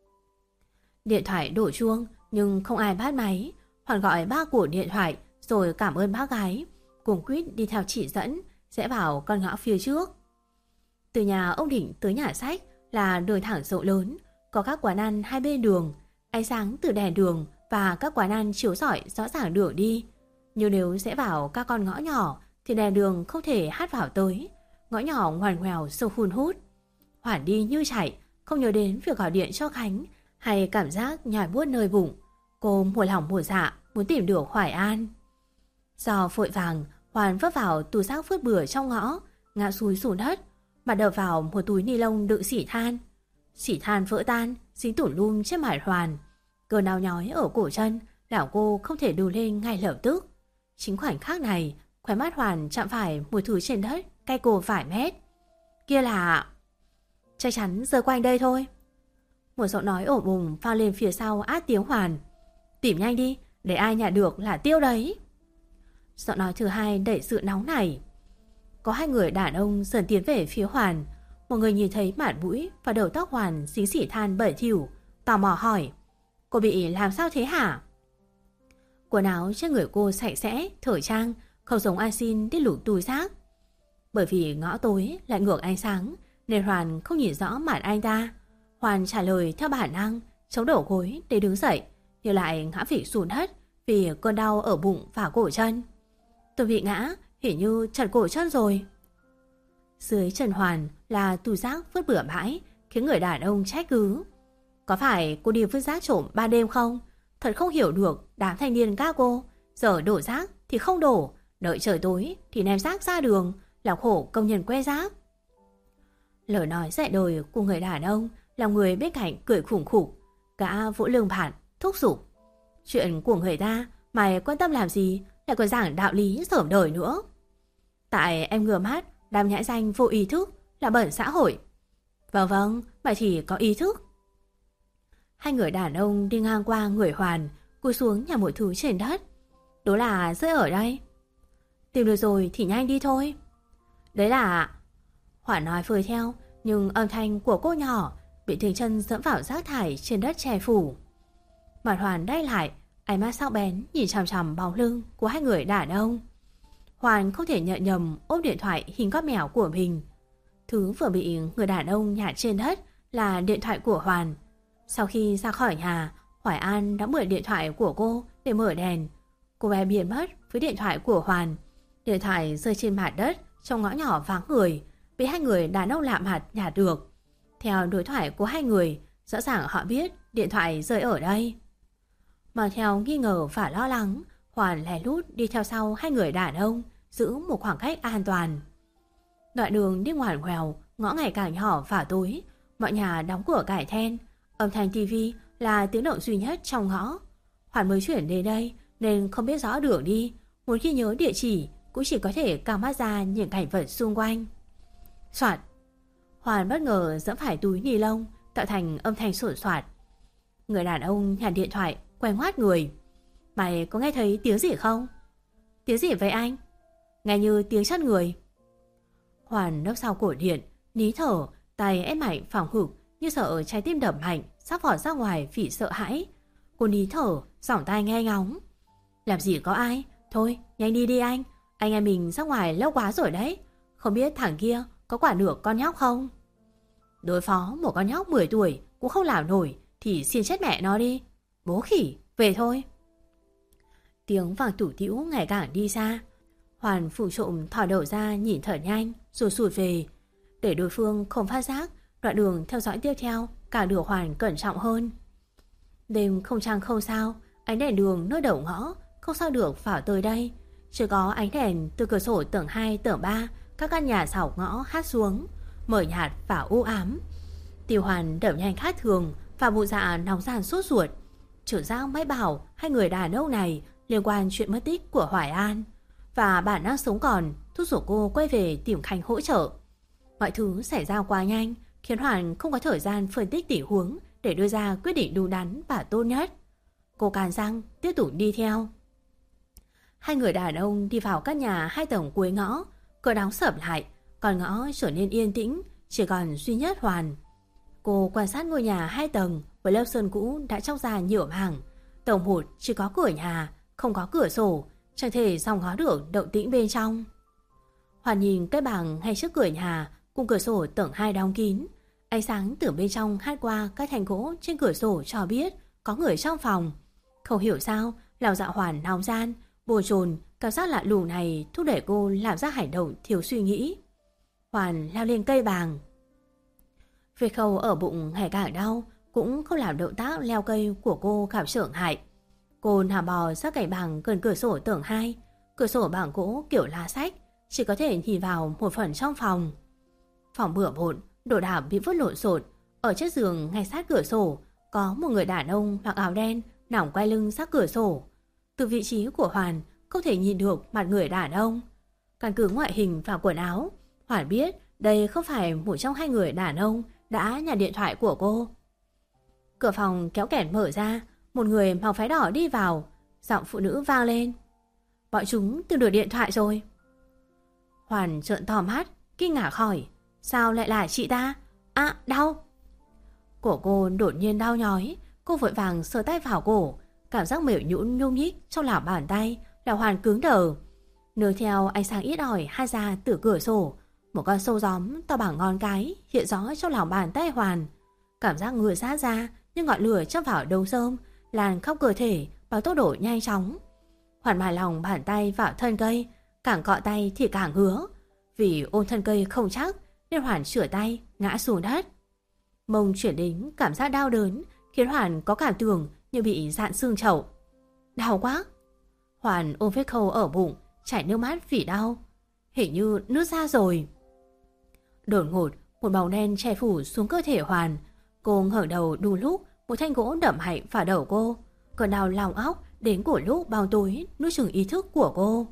Điện thoại đổ chuông nhưng không ai bắt máy. Hoàn gọi bác của điện thoại rồi cảm ơn bác gái, cùng quýt đi theo chỉ dẫn sẽ vào con ngõ phía trước. Từ nhà ông Định tới nhà sách là đường thẳng rộng lớn, có các quán ăn hai bên đường, ánh sáng từ đèn đường và các quán ăn chiếu rọi rõ ràng đường đi. Nhưng nếu sẽ vào các con ngõ nhỏ thì đèn đường không thể hắt vào tới. Ngõ nhỏ ngoằn ngoèo sâu hun hút. Hoàn đi như chạy, không nhớ đến việc gọi điện cho Khánh hay cảm giác nhói buốt nơi bụng. Cô một lòng một dạ muốn tìm được Hoài An. Do vội vàng, Hoàn vấp vào túi rác vứt bừa trong ngõ, ngã xúi xuống đất, mà đập vào một túi ni lông đựng xỉ than. Xỉ than vỡ tan, dính tủm lum trên mặt Hoàn. Cơn đau nhói ở cổ chân làm cô không thể đứng lên ngay lập tức. Chính khoảnh khắc này, khóe mắt Hoàn chạm phải một thứ trên đất cách cô vài mét. Kia là... Chắc chắn rơi quanh đây thôi. Một giọng nói ổ bùng vang lên phía sau át tiếng Hoàn. Tìm nhanh đi, để ai nhặt được là tiêu đấy. Giọng nói thứ hai đẩy sự nóng này. Có hai người đàn ông dần tiến về phía Hoàn. Một người nhìn thấy mặt mũi và đầu tóc Hoàn dính xỉ than bẩn thỉu, tò mò hỏi: Cô bị làm sao thế hả? Quần áo trên người cô sạch sẽ, thời trang, không giống ai xin đi lục túi rác. Bởi vì ngõ tối lại ngược ánh sáng nên Hoàn không nhìn rõ mặt anh ta. Hoàn trả lời theo bản năng, chống đổ gối để đứng dậy, nhưng lại ngã phịch xuống đất vì cơn đau ở bụng và cổ chân. Tôi bị ngã, hình như chật cổ chân rồi. Dưới chân Hoàn là túi rác vứt bừa bãi, khiến người đàn ông trách cứ: Có phải cô đi vứt rác trộm ban đêm không? Thật không hiểu được đám thanh niên các cô, giờ đổ rác thì không đổ, đợi trời tối thì ném rác ra đường, làm khổ công nhân quét rác. Lời nói dạy đời của người đàn ông làm người bên cạnh cười khủng khục. Gã vỗ lưng bạn, thúc giục: Chuyện của người ta mày quan tâm làm gì, lại còn giảng đạo lý dởm đời nữa. Tại em ngừa mắt, đám nhãi danh vô ý thức là bẩn xã hội. Vâng vâng, mày thì có ý thức. Hai người đàn ông đi ngang qua người Hoàn, cúi xuống nhặt một thứ trên đất. Đó là rơi ở đây. Tìm được rồi thì nhanh đi thôi. Đấy là... Hoàn nói vừa theo, nhưng âm thanh của cô nhỏ bị tiếng chân dẫm vào rác thải trên đất che phủ. Mặt Hoàn đay lại, ánh mắt sắc bén nhìn chằm chằm bóng lưng của hai người đàn ông. Hoàn không thể nhận nhầm ôm điện thoại hình con mèo của mình. Thứ vừa bị người đàn ông nhặt trên đất là điện thoại của Hoàn. Sau khi ra khỏi nhà, Hoài An đã mượn điện thoại của cô để mở đèn. Cô bé biến mất với điện thoại của Hoàn. Điện thoại rơi trên mặt đất trong ngõ nhỏ vắng người, bị hai người đàn ông lạ mặt nhặt được. Theo đối thoại của hai người, rõ ràng họ biết điện thoại rơi ở đây. Mà theo nghi ngờ và lo lắng, Hoàn lén lút đi theo sau hai người đàn ông, giữ một khoảng cách an toàn. Đoạn đường đi ngoằn ngoèo, ngõ ngày càng nhỏ và tối, mọi nhà đóng cửa cải then. Âm thanh tivi là tiếng động duy nhất trong ngõ. Hoàn mới chuyển đến đây nên không biết rõ đường đi, muốn ghi nhớ địa chỉ cũng chỉ có thể căng mắt ra những cảnh vật xung quanh. Soạt! Hoàn bất ngờ giẫm phải túi ni lông, tạo thành âm thanh sột soạt. Người đàn ông nhặt điện thoại, quay ngoắt người. Mày có nghe thấy tiếng gì không? Tiếng gì vậy anh? Nghe như tiếng chân người. Hoàn nấp sau cổ điện, ní thở, tay ép mạnh phòng hực như sợ trái tim đập mạnh, sắp vọt ra ngoài vì sợ hãi. Cô ní thở, giỏng tai nghe ngóng. Làm gì có ai? Thôi, nhanh đi đi anh. Anh em mình ra ngoài lâu quá rồi đấy. Không biết thằng kia có quả được con nhóc không? Đối phó một con nhóc mười tuổi cũng không làm nổi thì xin chết mẹ nó đi. Bố khỉ, về thôi. Tiếng vàng tủ tĩu ngày càng đi xa. Hoàn phụ trộm thò đầu ra nhìn thở nhanh rồi sụt về. Để đối phương không phát giác, đoạn đường theo dõi tiếp theo càng được Hoàn cẩn trọng hơn. Đêm không trăng không sao, ánh đèn đường nơi đầu ngõ không sao được vào tới đây. Chỉ có ánh đèn từ cửa sổ tầng hai, tầng ba, các căn nhà dọc ngõ hát xuống, mờ nhạt và u ám. Tiêu Hoàn đập nhanh khác thường và bộ dạ nóng gian sốt ruột. Trưởng giác mách bảo hai người đàn ông này liên quan chuyện mất tích của Hoài An, và bản năng sống còn thúc giục cô quay về tìm Khanh hỗ trợ. Mọi thứ xảy ra quá nhanh khiến Hoàn không có thời gian phân tích tình huống để đưa ra quyết định đúng đắn và tốt nhất. Cô cắn răng tiếp tục đi theo. Hai người đàn ông đi vào các nhà hai tầng cuối ngõ, cửa đóng sập lại, còn ngõ trở nên yên tĩnh, chỉ còn duy nhất Hoàn. Cô quan sát ngôi nhà hai tầng với lớp sơn cũ đã chóc ra nhiều mảng. Tầng một chỉ có cửa nhà, không có cửa sổ, chẳng thể dòng ngó được động tĩnh bên trong. Hoàn nhìn cái bảng ngay trước cửa nhà cùng cửa sổ tầng hai đóng kín. Ánh sáng từ bên trong hát qua các thành gỗ trên cửa sổ cho biết có người trong phòng. Không hiểu sao, lòng dạ Hoàn nóng gian, bồn chồn, cảm giác lạ lùng này thúc đẩy cô làm ra hành động thiếu suy nghĩ. Hoàn leo lên cây bàng. Vết khâu ở bụng ngày càng đau, cũng không làm động tác leo cây của cô cảm trở ngại. Cô nằm bò sát cạnh bảng gần cửa sổ tầng hai. Cửa sổ bảng gỗ kiểu lá sách, chỉ có thể nhìn vào một phần trong phòng. Phòng bừa bộn, đồ đạc bị vứt lộn xộn. Ở chiếc giường ngay sát cửa sổ có một người đàn ông mặc áo đen nằm quay lưng sát cửa sổ. Từ vị trí của Hoàn không thể nhìn được mặt người đàn ông. Căn cứ ngoại hình và quần áo, Hoàn biết đây không phải một trong hai người đàn ông đã nhặt điện thoại của cô. Cửa phòng kéo kẹt mở ra, một người mặc váy đỏ đi vào, giọng phụ nữ vang lên. bọn chúng tìm được điện thoại rồi. Hoàn trợn to mắt, kinh ngạc hỏi, sao lại là chị ta? À, đau. Cổ cô đột nhiên đau nhói, cô vội vàng sờ tay vào cổ, cảm giác mềm nhũn nhung nhích trong lòng bàn tay là Hoàn cứng đờ. Nương theo ánh sáng ít ỏi hai ra từ cửa sổ, một con sâu gióm to bằng ngón cái hiện rõ trong lòng bàn tay Hoàn. Cảm giác người sát ra như ngọn lửa châm vào đầu rơm, lan khắp cơ thể bằng tốc độ nhanh chóng. Hoàn mài lòng bàn tay vào thân cây, càng cọ tay thì càng ngứa. Vì ôm thân cây không chắc nên Hoàn chửa tay ngã xuống đất. Mông chuyển đến cảm giác đau đớn khiến Hoàn có cảm tưởng như bị dạn xương chậu. Đau quá. Hoàn ôm vết khâu ở bụng, chảy nước mắt vì đau. Hình như nứt ra rồi. Đột ngột một bóng đen che phủ xuống cơ thể Hoàn. Cô ngẩng đầu đúng lúc một thanh gỗ đập mạnh vào đầu cô. Cơn đau lòng óc đến của lúc bao tối nuốt chửng ý thức của cô.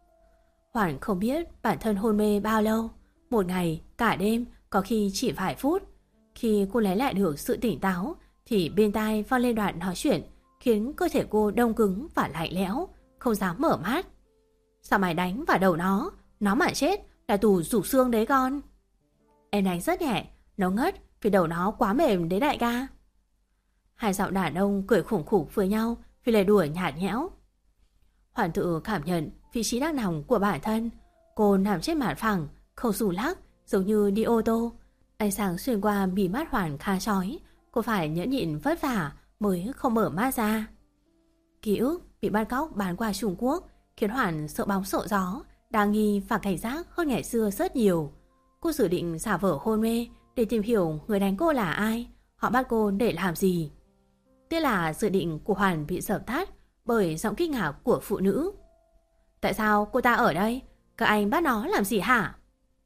Hoàn không biết bản thân hôn mê bao lâu. Một ngày, cả đêm, có khi chỉ vài phút. Khi cô lấy lại được sự tỉnh táo thì bên tai vang lên đoạn nói chuyện khiến cơ thể cô đông cứng và lạnh lẽo, không dám mở mắt. Sao mày đánh vào đầu nó? Nó mà chết là tù rục xương đấy con. Em đánh rất nhẹ, nó ngất vì đầu nó quá mềm đấy đại ca. Hai giọng đàn ông cười khủng khủng với nhau vì lời đùa nhạt nhẽo. Hoàn tự cảm nhận vị trí đắc nòng của bản thân. Cô nằm trên mặt phẳng, không rủ lắc, giống như đi ô tô. Ánh sáng xuyên qua mí mắt Hoàn khá chói. Cô phải nhẫn nhịn vất vả mới không mở mắt ra. Ký ức bị bắt cóc bán qua Trung Quốc khiến Hoàn sợ bóng sợ gió, đa nghi và cảnh giác hơn ngày xưa rất nhiều. Cô dự định giả vờ hôn mê để tìm hiểu người đánh cô là ai, họ bắt cô để làm gì. Tiếc là dự định của Hoàn bị dập tắt bởi giọng kinh ngạc của phụ nữ. Tại sao cô ta ở đây? Các anh bắt nó làm gì hả?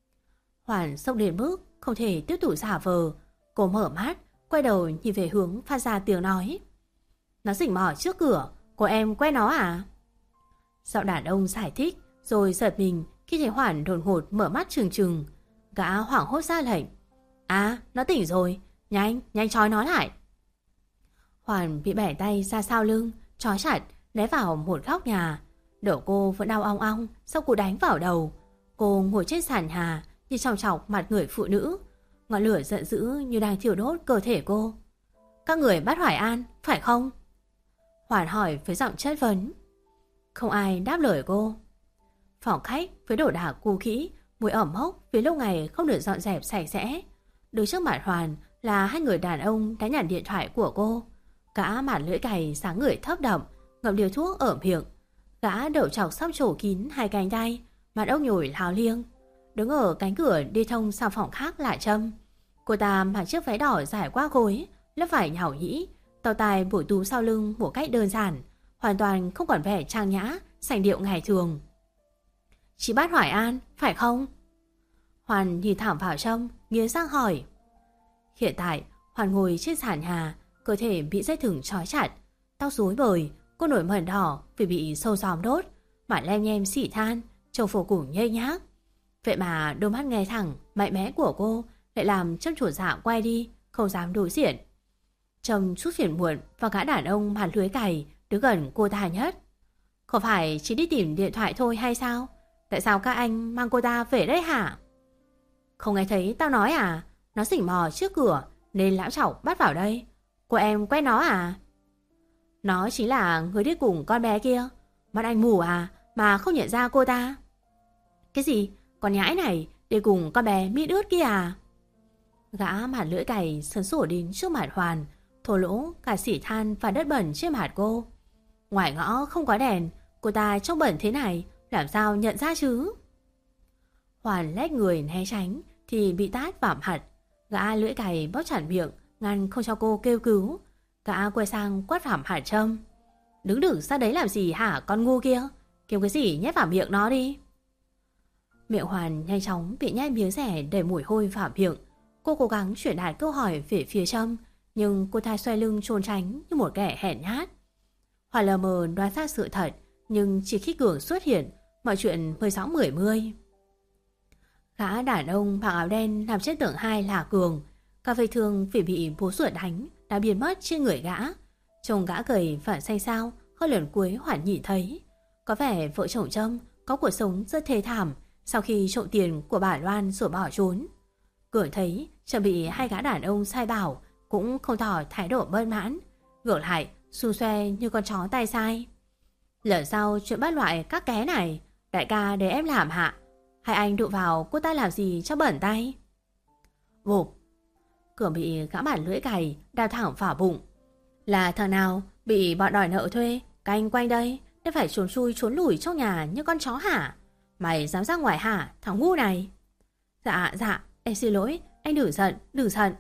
Hoàn sốc đến mức không thể tiếp tục giả vờ. Cô mở mắt, quay đầu nhìn về hướng phát ra tiếng nói. Nó rình mò trước cửa, cô em quen nó à? Giọng đàn ông giải thích, rồi giật mình khi thấy Hoàn đột ngột mở mắt trừng trừng. Gã hoảng hốt ra lệnh. À, nó tỉnh rồi, nhanh, nhanh trói nó lại. Hoàn bị bẻ tay ra sau lưng, trói chặt, né vào một góc nhà. Đầu cô vẫn đau ong ong sau cú đánh vào đầu. Cô ngồi trên sàn nhà, nhìn chòng chọc mặt người phụ nữ. Ngọn lửa giận dữ như đang thiêu đốt cơ thể cô. Các người bắt Hoài An, phải không? Hoàn hỏi với giọng chất vấn. Không ai đáp lời cô. Phòng khách với đồ đạc cũ kỹ, mùi ẩm mốc vì lâu ngày không được dọn dẹp sạch sẽ. Đứng trước mặt Hoàn là hai người đàn ông đã nhặt điện thoại của cô. Gã mặt lưỡi cày sáng ngửi thấp đậm, ngậm điếu thuốc ở miệng. Gã đầu trọc sắp trổ kín hai cánh tay, mặt ốc nhồi láo liêng. Đứng ở cánh cửa đi thông sang phòng khác là Trâm. Cô ta mặc chiếc váy đỏ dài qua gối, lớp vải nhàu nhĩ, tàu tài bủi tú sau lưng một cách đơn giản, hoàn toàn không còn vẻ trang nhã, sành điệu ngày thường. Chị bắt Hoài An, phải không? Hoàn nhìn thẳng vào Trâm, nghiến răng hỏi. Hiện tại, Hoàn ngồi trên sàn nhà, cơ thể bị dây thừng trói chặt, tóc rối bời, cô nổi mẩn đỏ vì bị sâu gióm đốt, mặt lem nhem xỉ than, trông vô cùng nhây nhác. Vậy mà đôi mắt nghe thẳng, mạnh mẽ của cô lại làm Trâm chuột dạ quay đi, không dám đối diện. Trâm chút phiền muộn và gã đàn ông mặt lưới cày đứng gần cô ta nhất. Không phải chỉ đi tìm điện thoại thôi hay sao? Tại sao các anh mang cô ta về đây hả? Không nghe thấy tao nói à? Nó rình mò trước cửa nên lão chọc bắt vào đây. Cô em quen nó à? Nó chính là người đi cùng con bé kia. Mắt anh mù à mà không nhận ra cô ta? Cái gì? Con nhãi này đi cùng con bé mít ướt kia à? Gã mặt lưỡi cày sấn sổ đến trước mặt Hoàn, thổ lỗ cả xỉ than và đất bẩn trên mặt cô. Ngoài ngõ không có đèn, cô ta trông bẩn thế này làm sao nhận ra chứ? Hoàn lách người né tránh thì bị tát vào mặt. Gã lưỡi cày bóp chặt miệng, ngăn không cho cô kêu cứu. Gã quay sang quát vào mặt Trâm. Đứng đừng ra đấy làm gì hả con ngu kia? Kiếm cái gì nhét vào miệng nó đi. Miệng Hoàn nhanh chóng bị nhai miếng rẻ đầy mùi hôi vào miệng. Cô cố gắng chuyển đạt câu hỏi về phía Trâm, nhưng cô ta xoay lưng trốn tránh như một kẻ hèn nhát. Hoàn lờ mờ đoán ra sự thật, nhưng chỉ khi Cường xuất hiện, mọi chuyện mới rõ mười mươi. Gã đàn ông mặc áo đen nằm trên tầng hai là Cường. Các vết thương vì bị bố ruột đánh đã biến mất trên người gã. Trông gã gầy và xanh xao hơn lần cuối Hoàn nhìn thấy. Có vẻ vợ chồng Trâm có cuộc sống rất thê thảm sau khi trộm tiền của bà Loan rồi bỏ trốn. Cường thấy Trâm bị hai gã đàn ông sai bảo cũng không tỏ thái độ bất mãn, ngược lại xu xoe như con chó tay sai. Lần sau chuyện bắt loại các ké này, đại ca để em làm hạ, hay anh đụng vào cô ta làm gì cho bẩn tay? Bụp! Cường bị gã bản lưỡi cày đào thẳng vào bụng. Là thằng nào bị bọn đòi nợ thuê canh quanh đây nên phải trốn chui trốn lủi trong nhà như con chó hả? Mày dám ra ngoài hả thằng ngu này? Dạ dạ em xin lỗi, anh đừng giận đừng giận.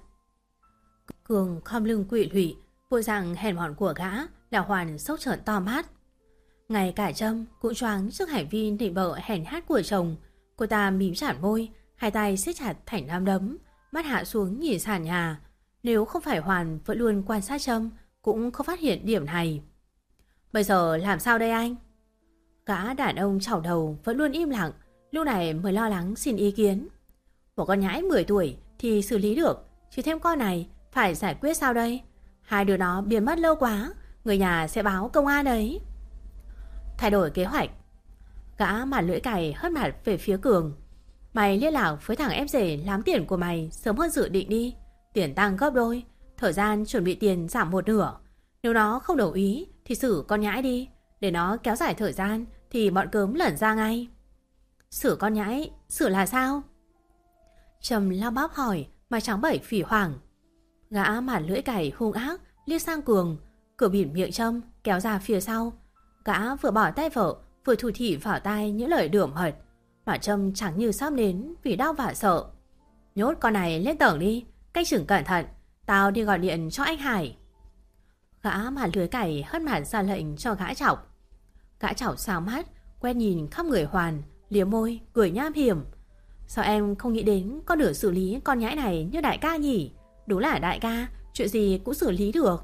Cường khom lưng quỵ lụy, bộ dạng hèn mọn của gã là Hoàn sốc trợn to mắt. Ngay cả Trâm cũng choáng trước hành vi nịnh bợ hèn hát của chồng. Cô ta mím chặt môi, hai tay siết chặt thành nắm đấm, mắt hạ xuống nhìn sàn nhà. Nếu không phải Hoàn vẫn luôn quan sát Trâm, cũng không phát hiện điểm này. Bây giờ làm sao đây anh? Gã đàn ông chảo đầu vẫn luôn im lặng, lúc này mới lo lắng xin ý kiến. Một con nhãi mười tuổi thì xử lý được, chứ thêm con này phải giải quyết sao đây? Hai đứa nó biến mất lâu quá, người nhà sẽ báo công an đấy. Thay đổi kế hoạch. Gã mặt lưỡi cày hất mặt về phía Cường. Mày liên lạc với thằng em rể lắm tiền của mày sớm hơn dự định đi. Tiền tăng gấp đôi, thời gian chuẩn bị tiền giảm một nửa. Nếu nó không đồng ý thì xử con nhãi đi. Để nó kéo dài thời gian thì bọn cớm lẩn ra ngay. Xử con nhãi, xử là sao? Trầm lao bóp hỏi mà trắng bẩy phỉ hoảng. Gã mặt lưỡi cày hung ác liếc sang Cường, cửa bỉm miệng Trâm kéo ra phía sau. Gã vừa bỏ tay vợ vừa thủ thỉ vào tai những lời đượm hật, mà Trâm chẳng như sắp đến vì đau và sợ. Nhốt con này lên tầng đi, canh chừng cẩn thận, tao đi gọi điện cho anh Hải. Gã mặt lưới cày hất mặt ra lệnh cho gã Chọc. Gã Chọc sáng mắt quét nhìn khắp người Hoàn, liếm môi cười nham hiểm. Sao em không nghĩ đến con đường xử lý con nhãi này như đại ca nhỉ? Đúng là đại ca, chuyện gì cũng xử lý được.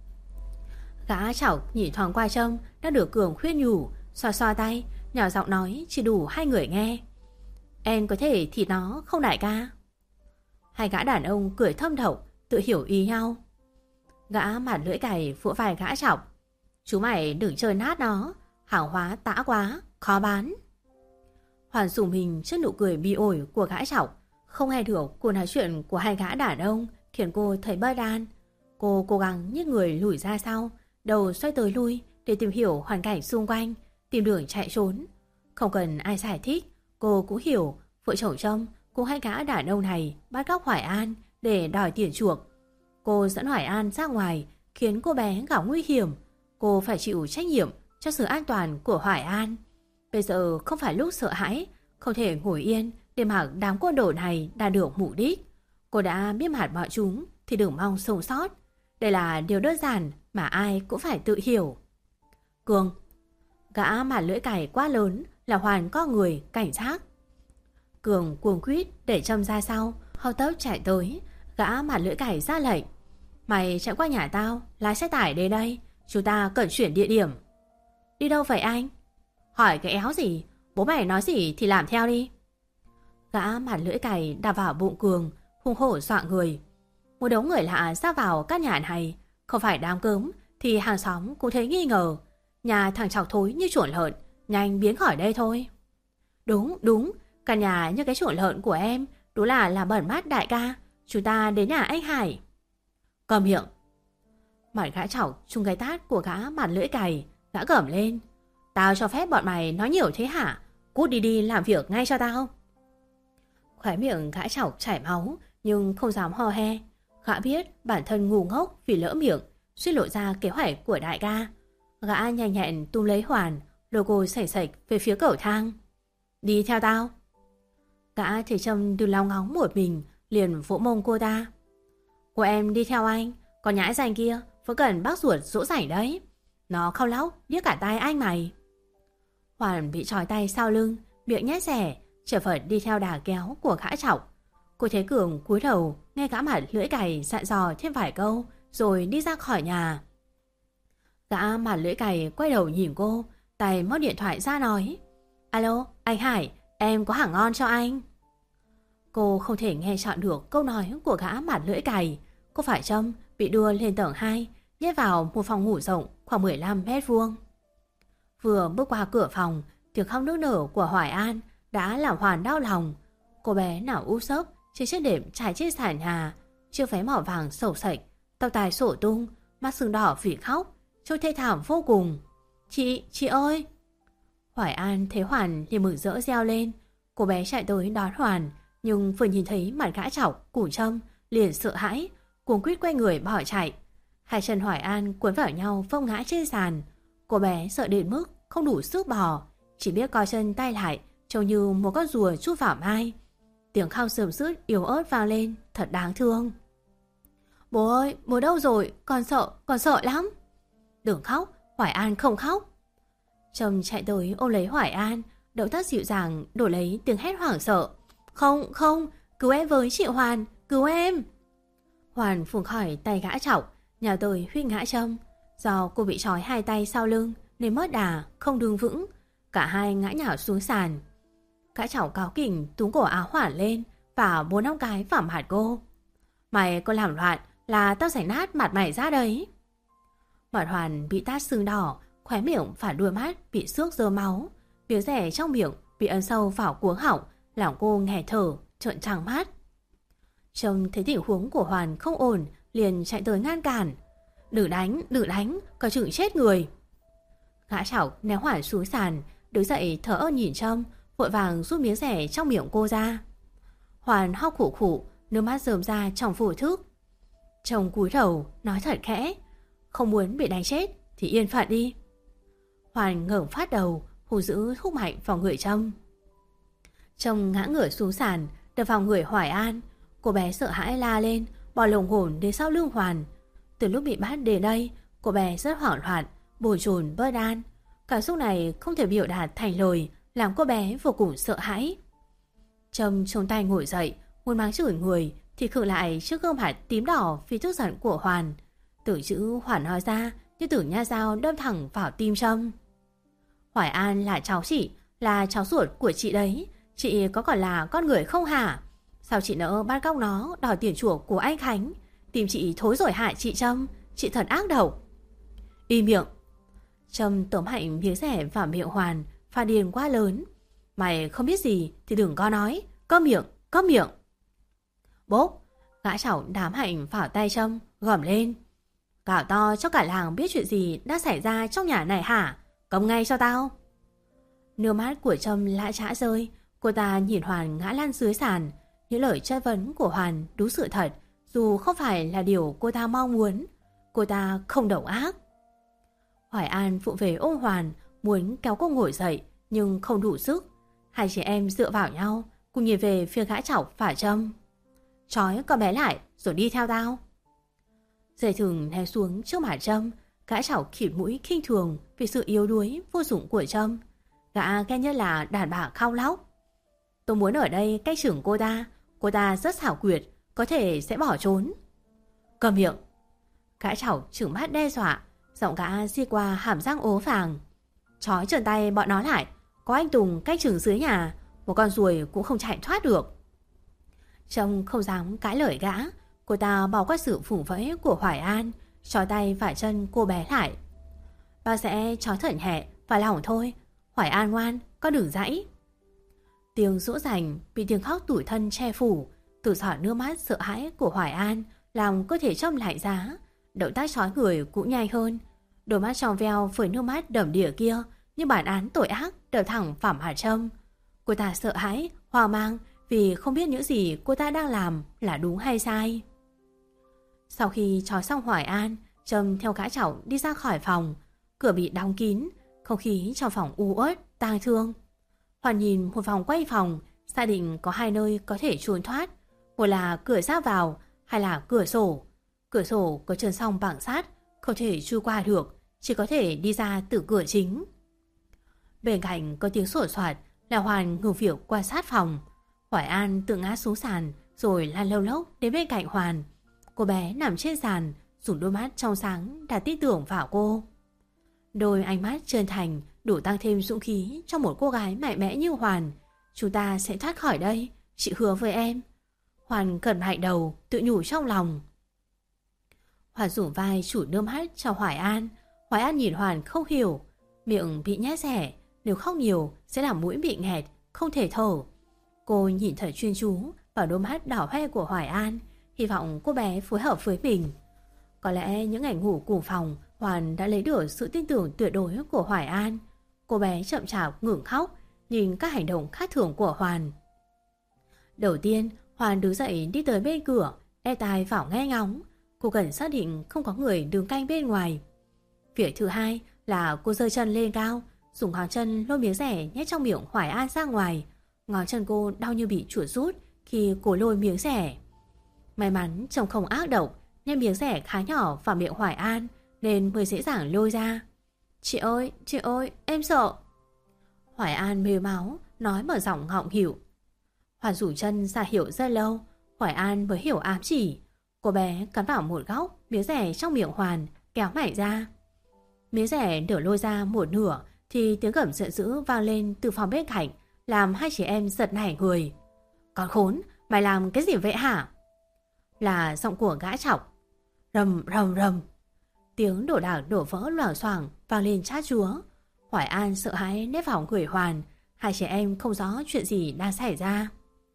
Gã Chọc nhìn thoáng qua Trâm đã được Cường khuyên nhủ, xoa xoa tay, nhỏ giọng nói chỉ đủ hai người nghe. Em có thể thịt nó không đại ca? Hai gã đàn ông cười thâm độc, tự hiểu ý nhau. Gã mặt lưỡi cày vỗ vai gã Chọc. Chú mày đừng chơi nát nó, hàng hóa tã quá, khó bán. Hoàn dùng mình trước nụ cười bi ổi của gã Chọc. Không nghe được cuộc nói chuyện của hai gã đàn ông khiến cô thấy bất an. Cô cố gắng nhích người lùi ra sau, đầu xoay tới lui để tìm hiểu hoàn cảnh xung quanh, tìm đường chạy trốn. Không cần ai giải thích, cô cũng hiểu vợ chồng Trâm cùng hai gã đàn ông này bắt cóc Hoài An để đòi tiền chuộc. Cô dẫn Hoài An ra ngoài khiến cô bé gặp nguy hiểm. Cô phải chịu trách nhiệm cho sự an toàn của Hoài An. Bây giờ không phải lúc sợ hãi, không thể ngồi yên để mặc đám côn đồ này đạt được mục đích. Cô đã biết mặt bọn chúng thì đừng mong sống sót. Đây là điều đơn giản mà ai cũng phải tự hiểu. Cường. Gã mặt lưỡi cày quá lớn là Hoàn có người cảnh giác. Cường cuồng quýt để Trâm ra sau, hau tấp chạy tới. Gã mặt lưỡi cày ra lệnh. Mày chạy qua nhà tao, lái xe tải đến đây, chúng ta cần chuyển địa điểm. Đi đâu vậy anh? Hỏi cái éo gì, bố mày nói gì thì làm theo đi. Gã mặt lưỡi cày đạp vào bụng Cường, hung hổ dọa người. Một đống người lạ ra vào các nhà này, không phải đám cớm thì hàng xóm cũng thấy nghi ngờ. Nhà thằng Chọc thối như chuột lợn, nhanh biến khỏi đây thôi. Đúng, đúng, căn nhà như cái chuột lợn của em, đúng là làm bẩn mắt đại ca. Chúng ta đến nhà anh Hải. Cầm miệng. Mặt gã Chọc chung cái tát của gã mặt lưỡi cày, gã gầm lên. Tao cho phép bọn mày nói nhiều thế hả? Cút đi đi làm việc ngay cho tao. Khóe miệng gã Chọc chảy máu nhưng không dám ho he. Gã biết bản thân ngu ngốc vì lỡ miệng, suy lộ ra kế hoạch của đại ca. Gã nhanh nhẹn tung lấy Hoàn, lôi cô sảy sạch về phía cầu thang. Đi theo tao. Gã thấy Trâm đừng lao ngóng một mình, liền vỗ mông cô ta. Của em đi theo anh, còn nhãi danh kia vẫn cần bác ruột dỗ dành đấy. Nó khóc lóc điếc cả tai anh mày. Hoàn bị trói tay sau lưng, miệng nhét rẻ, chật vật đi theo đà kéo của gã Chọc. Cô thấy Cường cúi đầu nghe gã mặt lưỡi cày dặn dò thêm vài câu rồi đi ra khỏi nhà. Gã mặt lưỡi cày quay đầu nhìn cô, tay móc điện thoại ra nói. Alo, anh Hải, em có hàng ngon cho anh. Cô không thể nghe chọn được câu nói của gã mặt lưỡi cày. Cô phải Trâm bị đưa lên tầng hai, nhét vào một phòng ngủ rộng khoảng mười lăm mét vuông. Vừa bước qua cửa phòng, tiếng khóc nức nở của Hoài An đã làm Hoàn đau lòng. Cô bé nào úp sấp trên chiếc đệm trải trên sàn nhà, chiếc váy màu vàng xộc xệch, tóc tai xổ tung, mắt sưng đỏ vì khóc, trông thê thảm vô cùng. Chị, chị ơi! Hoài An thấy Hoàn liền mừng rỡ reo lên. Cô bé chạy tới đón Hoàn, nhưng vừa nhìn thấy mặt gã chọc, củ Trâm liền sợ hãi, cuống quýt quay người bỏ chạy. Hai chân Hoài An cuốn vào nhau phông ngã trên sàn. Cô bé sợ đến mức không đủ sức bò, chỉ biết co chân tay lại, trông như một con rùa chui vào mai. Tiếng khóc sườm sướt yếu ớt vang lên, thật đáng thương. Bố ơi, bố đâu rồi? Con sợ, con sợ lắm. Đừng khóc, Hoài An không khóc. Trâm chạy tới ôm lấy Hoài An, động tác dịu dàng đổi lấy tiếng hét hoảng sợ. Không, không, cứu em với chị Hoàn, cứu em. Hoàn phùng khỏi tay gã chọc, nhào tới huyết ngã Trâm. Do cô bị trói hai tay sau lưng nên mất đà, không đứng vững, cả hai ngã nhào xuống sàn. Gã chọc cáo kỉnh túm cổ áo Hoàn lên và bốn năm cái vào mặt cô. Mày có làm loạn là tao rảnh nát mặt mày ra đấy. Mặt Hoàn bị tát sưng đỏ, khóe miệng và đuôi mắt bị xước dơ máu, miếng rẻ trong miệng bị ấn sâu vào cuống họng, làm cô nghẹt thở, trợn trắng mắt. Trông thấy tình huống của Hoàn không ổn, liền chạy tới ngăn cản. Đừng đánh, đừng đánh, có chừng chết người. Gã chọc ném Hoàn xuống sàn, đứng dậy thở ơ nhìn Trâm, vội vàng rút miếng rẻ trong miệng cô ra. Hoàn hóc khủ khủ, nước mắt rơm ra trong vô thức. Chồng cúi đầu nói thật khẽ, không muốn bị đánh chết thì yên phận đi. Hoàn ngẩng phát đầu, hù dữ húc mạnh vào người Trâm. Trâm ngã ngửa xuống sàn, đập vào người Hoài An. Cô bé sợ hãi la lên, bò lồng hồn đến sau lưng Hoàn. Từ lúc bị bắt đến đây, cô bé rất hoảng loạn, bồn chồn bất an. Cảm xúc này không thể biểu đạt thành lời, làm cô bé vô cùng sợ hãi. Trâm chống tay ngồi dậy, muốn mắng chửi người thì khựng lại trước gương mặt tím đỏ vì tức giận của Hoàn. Từ chữ Hoàn nói ra như từ nha dao đâm thẳng vào tim Trâm. Hoài An là cháu chị, là cháu ruột của chị đấy. Chị có còn là con người không hả? Sao chị nỡ bắt cóc nó đòi tiền chuộc của anh Khánh? Tìm chị thối rồi hại chị Trâm. Chị thật ác độc. Im miệng. Trâm tóm hạnh miếng rẻ vào miệng Hoàn, pha điên quá lớn. Mày không biết gì thì đừng có nói. Câm miệng, câm miệng. Bốp. Gã chảo đám hạnh vào tay Trâm, gầm lên. Gào to cho cả làng biết chuyện gì đã xảy ra trong nhà này hả? Câm ngay cho tao. Nước mắt của Trâm lã chã rơi. Cô ta nhìn Hoàn ngã lăn dưới sàn. Những lời chất vấn của Hoàn đúng sự thật, dù không phải là điều cô ta mong muốn. Cô ta không độc ác. Hoài An phụ về ôm Hoàn, muốn kéo cô ngồi dậy nhưng không đủ sức. Hai chị em dựa vào nhau, cùng nhìn về phía gã chọc và Trâm. Trói con bé lại rồi đi theo tao. Dây thừng ném xuống trước mặt Trâm. Gã chọc khịt mũi khinh thường vì sự yếu đuối vô dụng của Trâm. Gã ghen nhất là đàn bà khao lóc. Tôi muốn ở đây cách trưởng cô ta. Cô ta rất xảo quyệt, có thể sẽ bỏ trốn. Cầm miệng. Gã chọc trừng mắt đe dọa, giọng gã di qua hàm răng ố vàng. Trói trần tay bọn nó lại. Có anh Tùng cách trưởng dưới nhà, một con ruồi cũng không chạy thoát được. Trông không dám cãi lời gã. Cô ta bỏ qua sự phủng vẫy của Hoài An, trói tay và chân cô bé lại. Ba sẽ trói thẩn nhẹ và lòng thôi. Hoài An ngoan, con đừng dãy. Tiếng dỗ dành bị tiếng khóc tủi thân che phủ. Từ giọt nước mắt sợ hãi của Hoài An làm cơ thể Trâm lại giá. Động tác trói người cũng nhanh hơn. Đôi mắt trong veo với nước mắt đầm đìa kia như bản án tội ác đập thẳng vào mặt Trâm. Cô ta sợ hãi, hoang mang vì không biết những gì cô ta đang làm là đúng hay sai. Sau khi trói xong Hoài An, Trâm theo gã chảo đi ra khỏi phòng. Cửa bị đóng kín, không khí trong phòng u uất, tang thương. Hoàn nhìn một vòng quay phòng, xác định có hai nơi có thể trốn thoát. Một là cửa ra vào, hay là cửa sổ. Cửa sổ có chân song bằng sắt, không thể chui qua được, chỉ có thể đi ra từ cửa chính. Bên cạnh có tiếng sổ soạt là Hoàn ngừng việc quan sát phòng. Hoài An tự ngã xuống sàn rồi lăn lâu lốc đến bên cạnh Hoàn. Cô bé nằm trên sàn, dùng đôi mắt trong sáng đặt tin tưởng vào cô. Đôi ánh mắt chân thành đủ tăng thêm dũng khí cho một cô gái mạnh mẽ như Hoàn. Chúng ta sẽ thoát khỏi đây, chị hứa với em. Hoàn cẩn mạnh đầu, tự nhủ trong lòng. Hoàn rủ vai chủ nước mắt cho Hoài An. Hoài An nhìn Hoàn không hiểu. Miệng bị nhét rẻ, nếu khóc nhiều sẽ làm mũi bị nghẹt, không thể thở. Cô nhìn thật chuyên chú vào đôi mắt đỏ hoe của Hoài An, hy vọng cô bé phối hợp với mình. Có lẽ những ngày ngủ cùng phòng, Hoàn đã lấy được sự tin tưởng tuyệt đối của Hoài An. Cô bé chậm chạp ngừng khóc, nhìn các hành động khác thường của Hoàn. Đầu tiên, Hoàn đứng dậy đi tới bên cửa, đeo tai vào nghe ngóng. Cô cần xác định không có người đứng canh bên ngoài. Việc thứ hai là cô giơ chân lên cao, dùng ngón chân lôi miếng rẻ nhét trong miệng Hoài An ra ngoài. Ngón chân cô đau như bị chuột rút khi cô lôi miếng rẻ. May mắn trông không ác độc nên miếng rẻ khá nhỏ vào miệng Hoài An nên mới dễ dàng lôi ra. Chị ơi, chị ơi, em sợ. Hoài An mếu máu, nói mở giọng ngọng nghịu. Hoàn rủ chân ra hiểu rất lâu, Hoài An mới hiểu ám chỉ. Cô bé cắn vào một góc miếng rẻ trong miệng Hoàn, kéo mạnh ra. Miếng rẻ nửa lôi ra một nửa thì tiếng gầm giận dữ vang lên từ phòng bên cạnh, làm hai chị em giật nảy người. Con khốn, mày làm cái gì vậy hả? Là giọng của gã Chọc. Rầm rầm rầm. Tiếng đổ đạc đổ vỡ loảng xoảng vang lên chát chúa. Hoài An sợ hãi nép vào người Hoàn. Hai chị em không rõ chuyện gì đang xảy ra.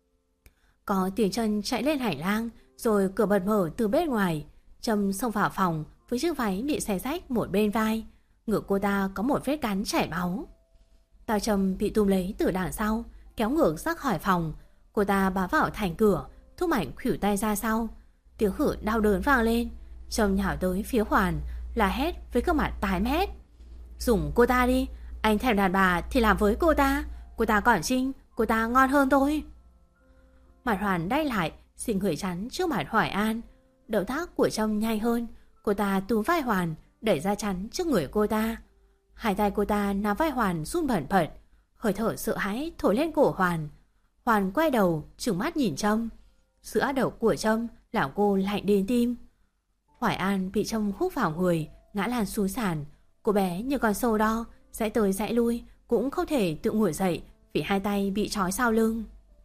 Có tiếng chân chạy lên hành lang, rồi cửa bật mở từ bên ngoài. Trâm xông vào phòng với chiếc váy bị xé rách một bên vai. Ngực cô ta có một vết cắn chảy máu. Tao Trâm bị túm lấy từ đằng sau, kéo ngược ra khỏi phòng. Cô ta bám vào thành cửa, thúc mạnh khuỷu tay ra sau. Tiếng hử đau đớn vang lên. Trâm nhào tới phía Hoàn, là hét với gương mặt tái mét. Dùng cô ta đi, anh thèm đàn bà thì làm với cô ta. Cô ta còn xinh, cô ta ngon hơn tôi. Mặt Hoàn đay lại, xịn người chắn trước mặt Hoài An. Động tác của Trâm nhanh hơn. Cô ta túm vai Hoàn, đẩy ra chắn trước người cô ta. Hai tay cô ta nắm vai Hoàn run bẩn bật. Hơi thở sợ hãi thổi lên cổ Hoàn. Hoàn quay đầu trừng mắt nhìn Trâm. Sự ác độc của Trâm làm cô lạnh đến tim. Hoài An bị Trâm hút vào người, ngã lăn xuống sàn. Cô bé như con sâu đo, dãy tới dãy lui, cũng không thể tự ngồi dậy vì hai tay bị trói sau lưng.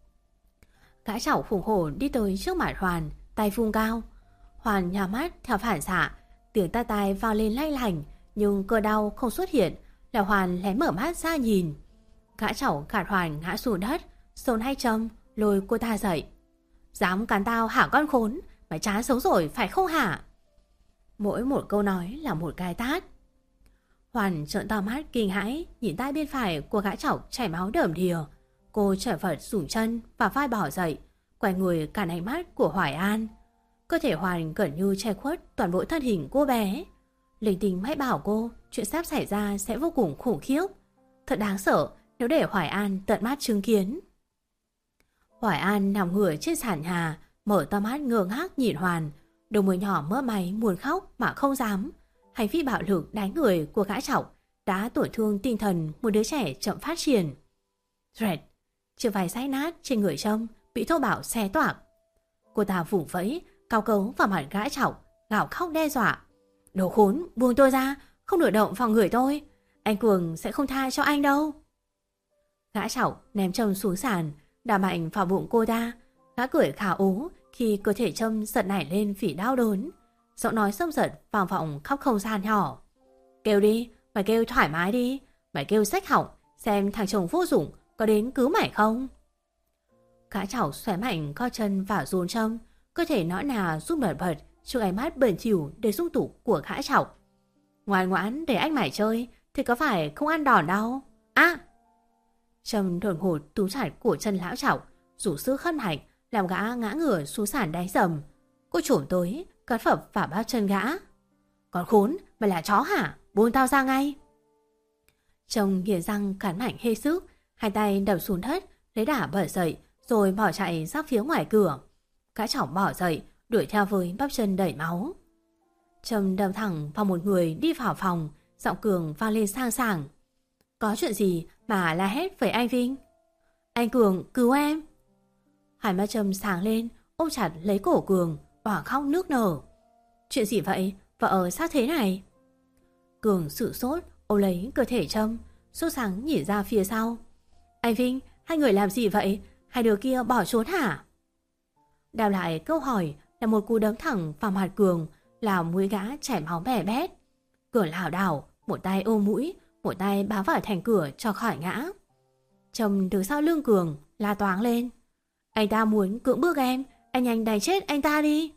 Gã Chảo khủng hổ đi tới trước mặt Hoàn, tay vung cao. Hoàn nhắm mắt theo phản xạ, tiếng tai tai vang lên lanh lành, nhưng cơn đau không xuất hiện, là Hoàn lén mở mắt ra nhìn. Gã Chảo gạt Hoàn ngã xuống đất, xôn hai Trâm lôi cô ta dậy. Dám cắn tao hả con khốn, mày chán sống rồi phải không hả? Mỗi một câu nói là một cái tát. Hoàn trợn to mắt kinh hãi nhìn tay bên phải của gã Chọc chảy máu đầm đìa. Cô chở vật rủng chân và vai bỏ dậy, quay người cản ánh mắt của Hoài An. Cơ thể Hoàn gần như che khuất toàn bộ thân hình cô bé. Linh tinh mách bảo cô chuyện sắp xảy ra sẽ vô cùng khủng khiếp. Thật đáng sợ nếu để Hoài An tận mắt chứng kiến. Hoài An nằm ngửa trên sàn nhà, mở to mắt ngơ ngác nhìn Hoàn. Đôi môi nhỏ mỡ máy muốn khóc mà không dám. Hành vi bạo lực đánh người của gã Chọc đã tổn thương tinh thần một đứa trẻ chậm phát triển. Rẹt, chiếc váy rách nát trên người Trâm bị thô bạo xé toạc. Cô ta vùng vẫy, cao cấu vào mặt gã Chọc, gào khóc đe dọa. Đồ khốn, buông tôi ra, không được động vào người tôi. Anh Cường sẽ không tha cho anh đâu. Gã Chọc ném Trâm xuống sàn, đá mạnh vào bụng cô ta. Gã cười khả ố khi cơ thể Trâm giật nảy lên vì đau đớn. Giọng nói xâm giật vang vọng khắp không gian nhỏ. Kêu đi, mày kêu thoải mái đi. Mày kêu sách hỏng, xem thằng chồng vô dụng có đến cứu mày không. Gã Chảo xòe mạnh co chân vào dồn Trâm, cơ thể nõn nà run bật bật trước ánh mắt bẩn thỉu để dung tục của gã Chảo. Ngoan ngoãn để anh mày chơi thì có phải không ăn đòn đâu. À! Trâm đột ngột túm chặt cổ chân lão Chảo, rủ sức hân hạnh làm gã ngã ngửa xuống sàn đáy dầm. Cô trổm tới cắn phập vào bao chân gã. Còn khốn, mày là chó hả? Buông tao ra ngay. Trông nghiền răng cắn mạnh hết sức, hai tay đập xuống đất, lấy đà bật dậy, rồi bỏ chạy ra phía ngoài cửa. Gã Chỏng bỏ dậy, đuổi theo với bắp chân đầy máu. Trâm đâm thẳng vào một người đi vào phòng, giọng Cường vang lên sang sảng. Có chuyện gì mà la hét với anh Vinh? Anh Cường, cứu em! Hai mắt Trâm sáng lên, ôm chặt lấy cổ Cường, òa khóc nước nở. Chuyện gì vậy? Vợ sao thế này? Cường sửng sốt, ôm lấy cơ thể Trâm, sốt sắng nhìn ra phía sau. Anh Vinh, hai người làm gì vậy? Hai đứa kia bỏ trốn hả? Đáp lại câu hỏi là một cú đấm thẳng vào mặt Cường, làm mũi gã chảy máu bè bét. Cường lảo đảo, một tay ôm mũi, một tay bám vào thành cửa cho khỏi ngã. Trông từ sau lưng Cường la toáng lên: Anh ta muốn cưỡng bức em, anh nhanh đánh chết anh ta đi.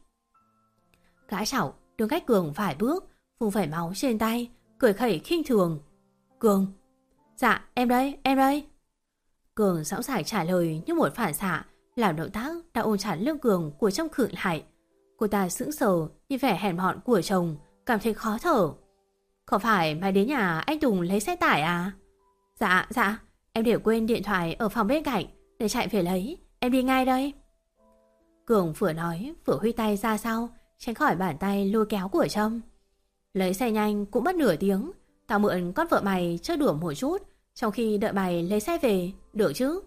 Gã Chảo đứng cách Cường vài bước, phun vẩy máu trên tay, cười khẩy khinh thường: Cường. Dạ em đây, em đây. Cường sẵn sàng trả lời như một phản xạ, làm động tác đã ôm chặt lưng Cường của trong khựng lại. Cô ta sững sờ như vẻ hèn mọn của chồng, cảm thấy khó thở. Không phải mày đến nhà anh Tùng lấy xe tải à? Dạ, dạ, em để quên điện thoại ở phòng bên cạnh, để chạy về lấy, em đi ngay đây. Cường vừa nói vừa huy tay ra sau, tránh khỏi bàn tay lôi kéo của Trâm. Lấy xe nhanh cũng mất nửa tiếng, tao mượn con vợ mày chơi đùa một chút, trong khi đợi mày lấy xe về, được chứ?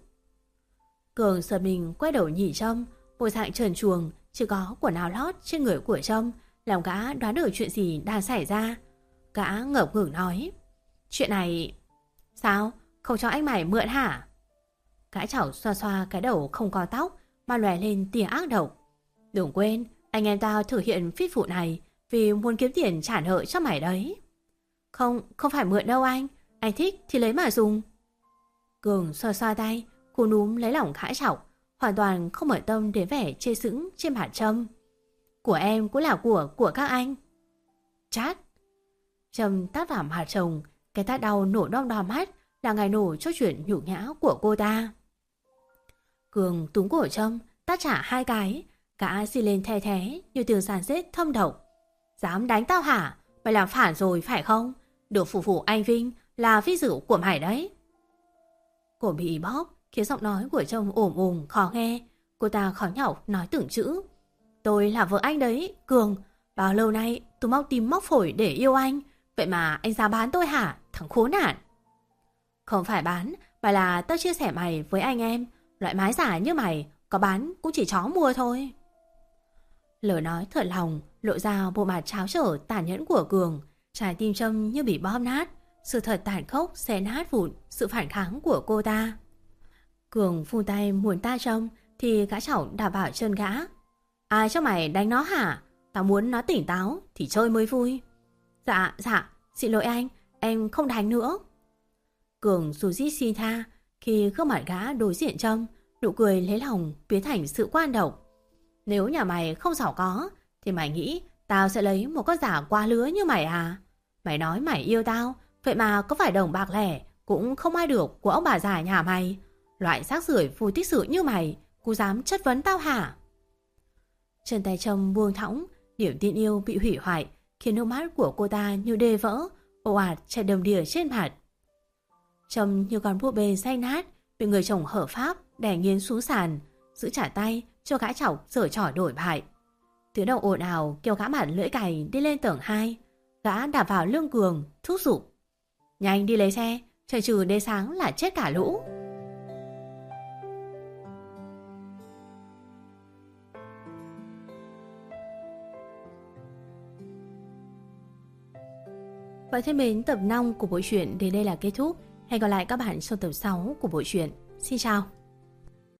Cường giật mình quay đầu nhìn Trâm, bộ dạng trần truồng, chỉ có quần áo lót trên người của Trâm làm gã đoán được chuyện gì đang xảy ra. Gã ngập ngừng nói: Chuyện này... Sao? Không cho anh mày mượn hả? Gã Chảo xoa xoa cái đầu không có tóc mà lòe lên tia ác độc: Đừng quên, anh em tao thực hiện phi vụ này vì muốn kiếm tiền trả nợ cho mày đấy. Không, không phải mượn đâu anh, anh thích thì lấy mà dùng. Cường xoa xoa tay, cô núm lấy lòng Gã Chảo, hoàn toàn không mở tâm đến vẻ chê sững trên mặt Trâm. Của em cũng là của của các anh. Chát. Trâm tát vào mặt chồng, cái tát đau nổ đom đóm mắt là ngày nổ cho chuyện nhục nhã của cô ta. Cường túm cổ Trâm, tát trả hai cái, gã xì lên the thế như tiếng sàn rết thâm độc. Dám đánh tao hả? Mày làm phản rồi phải không? Được phục vụ anh Vinh là vinh dự của mày đấy. Cổ bị bóp khiến giọng nói của Trâm ồm ồm khó nghe. Cô ta khó nhọc nói từng chữ: Tôi là vợ anh đấy, Cường. Bao lâu nay tôi móc tim móc phổi để yêu anh, vậy mà anh dám bán tôi hả, thằng khốn nạn? Không phải bán, mà là tao chia sẻ mày với anh em. Loại mái giả như mày có bán cũng chỉ chó mua thôi. Lời nói thật lòng lộ ra bộ mặt tráo trở tàn nhẫn của Cường. Trái tim Trâm như bị bóp nát. Sự thật tàn khốc xé nát vụn sự phản kháng của cô ta. Cường phun tay muốn ta Trâm thì Gã Chảo đạp vào chân gã: Ai cho mày đánh nó hả? Tao muốn nó tỉnh táo thì chơi mới vui. Dạ, dạ, xin lỗi anh, em không đánh nữa. Cường dù dít xin tha khi gương mặt gã đối diện Trâm, nụ cười lấy lòng biến thành sự quan độc. Nếu nhà mày không giàu có thì mày nghĩ tao sẽ lấy một con giả quá lứa như mày à? Mày nói mày yêu tao, vậy mà có phải đồng bạc lẻ cũng không ai được của ông bà già nhà mày. Loại rác rưởi phù tích sự như mày cũng dám chất vấn tao hả? Chân tay Trâm buông thõng, điểm tin yêu bị hủy hoại khiến nước mắt của cô ta như đê vỡ, ồ ạt chảy đầm đìa trên mặt. Trâm như con búp bê xanh nát bị người chồng hợp pháp đè nghiến xuống sàn, giữ trả tay cho Gã Chảo giở trò đổi bại. Tiếng động ồn ào kêu gã bản lưỡi cày đi lên tầng hai. Gã đạp vào lưng Cường, thúc giục: Nhanh đi lấy xe, trời trừ đến sáng là chết cả lũ. Và thân mến, tập năm của bộ truyện đến đây là kết thúc. Hẹn gặp lại các bạn trong tập sáu của bộ truyện. Xin chào.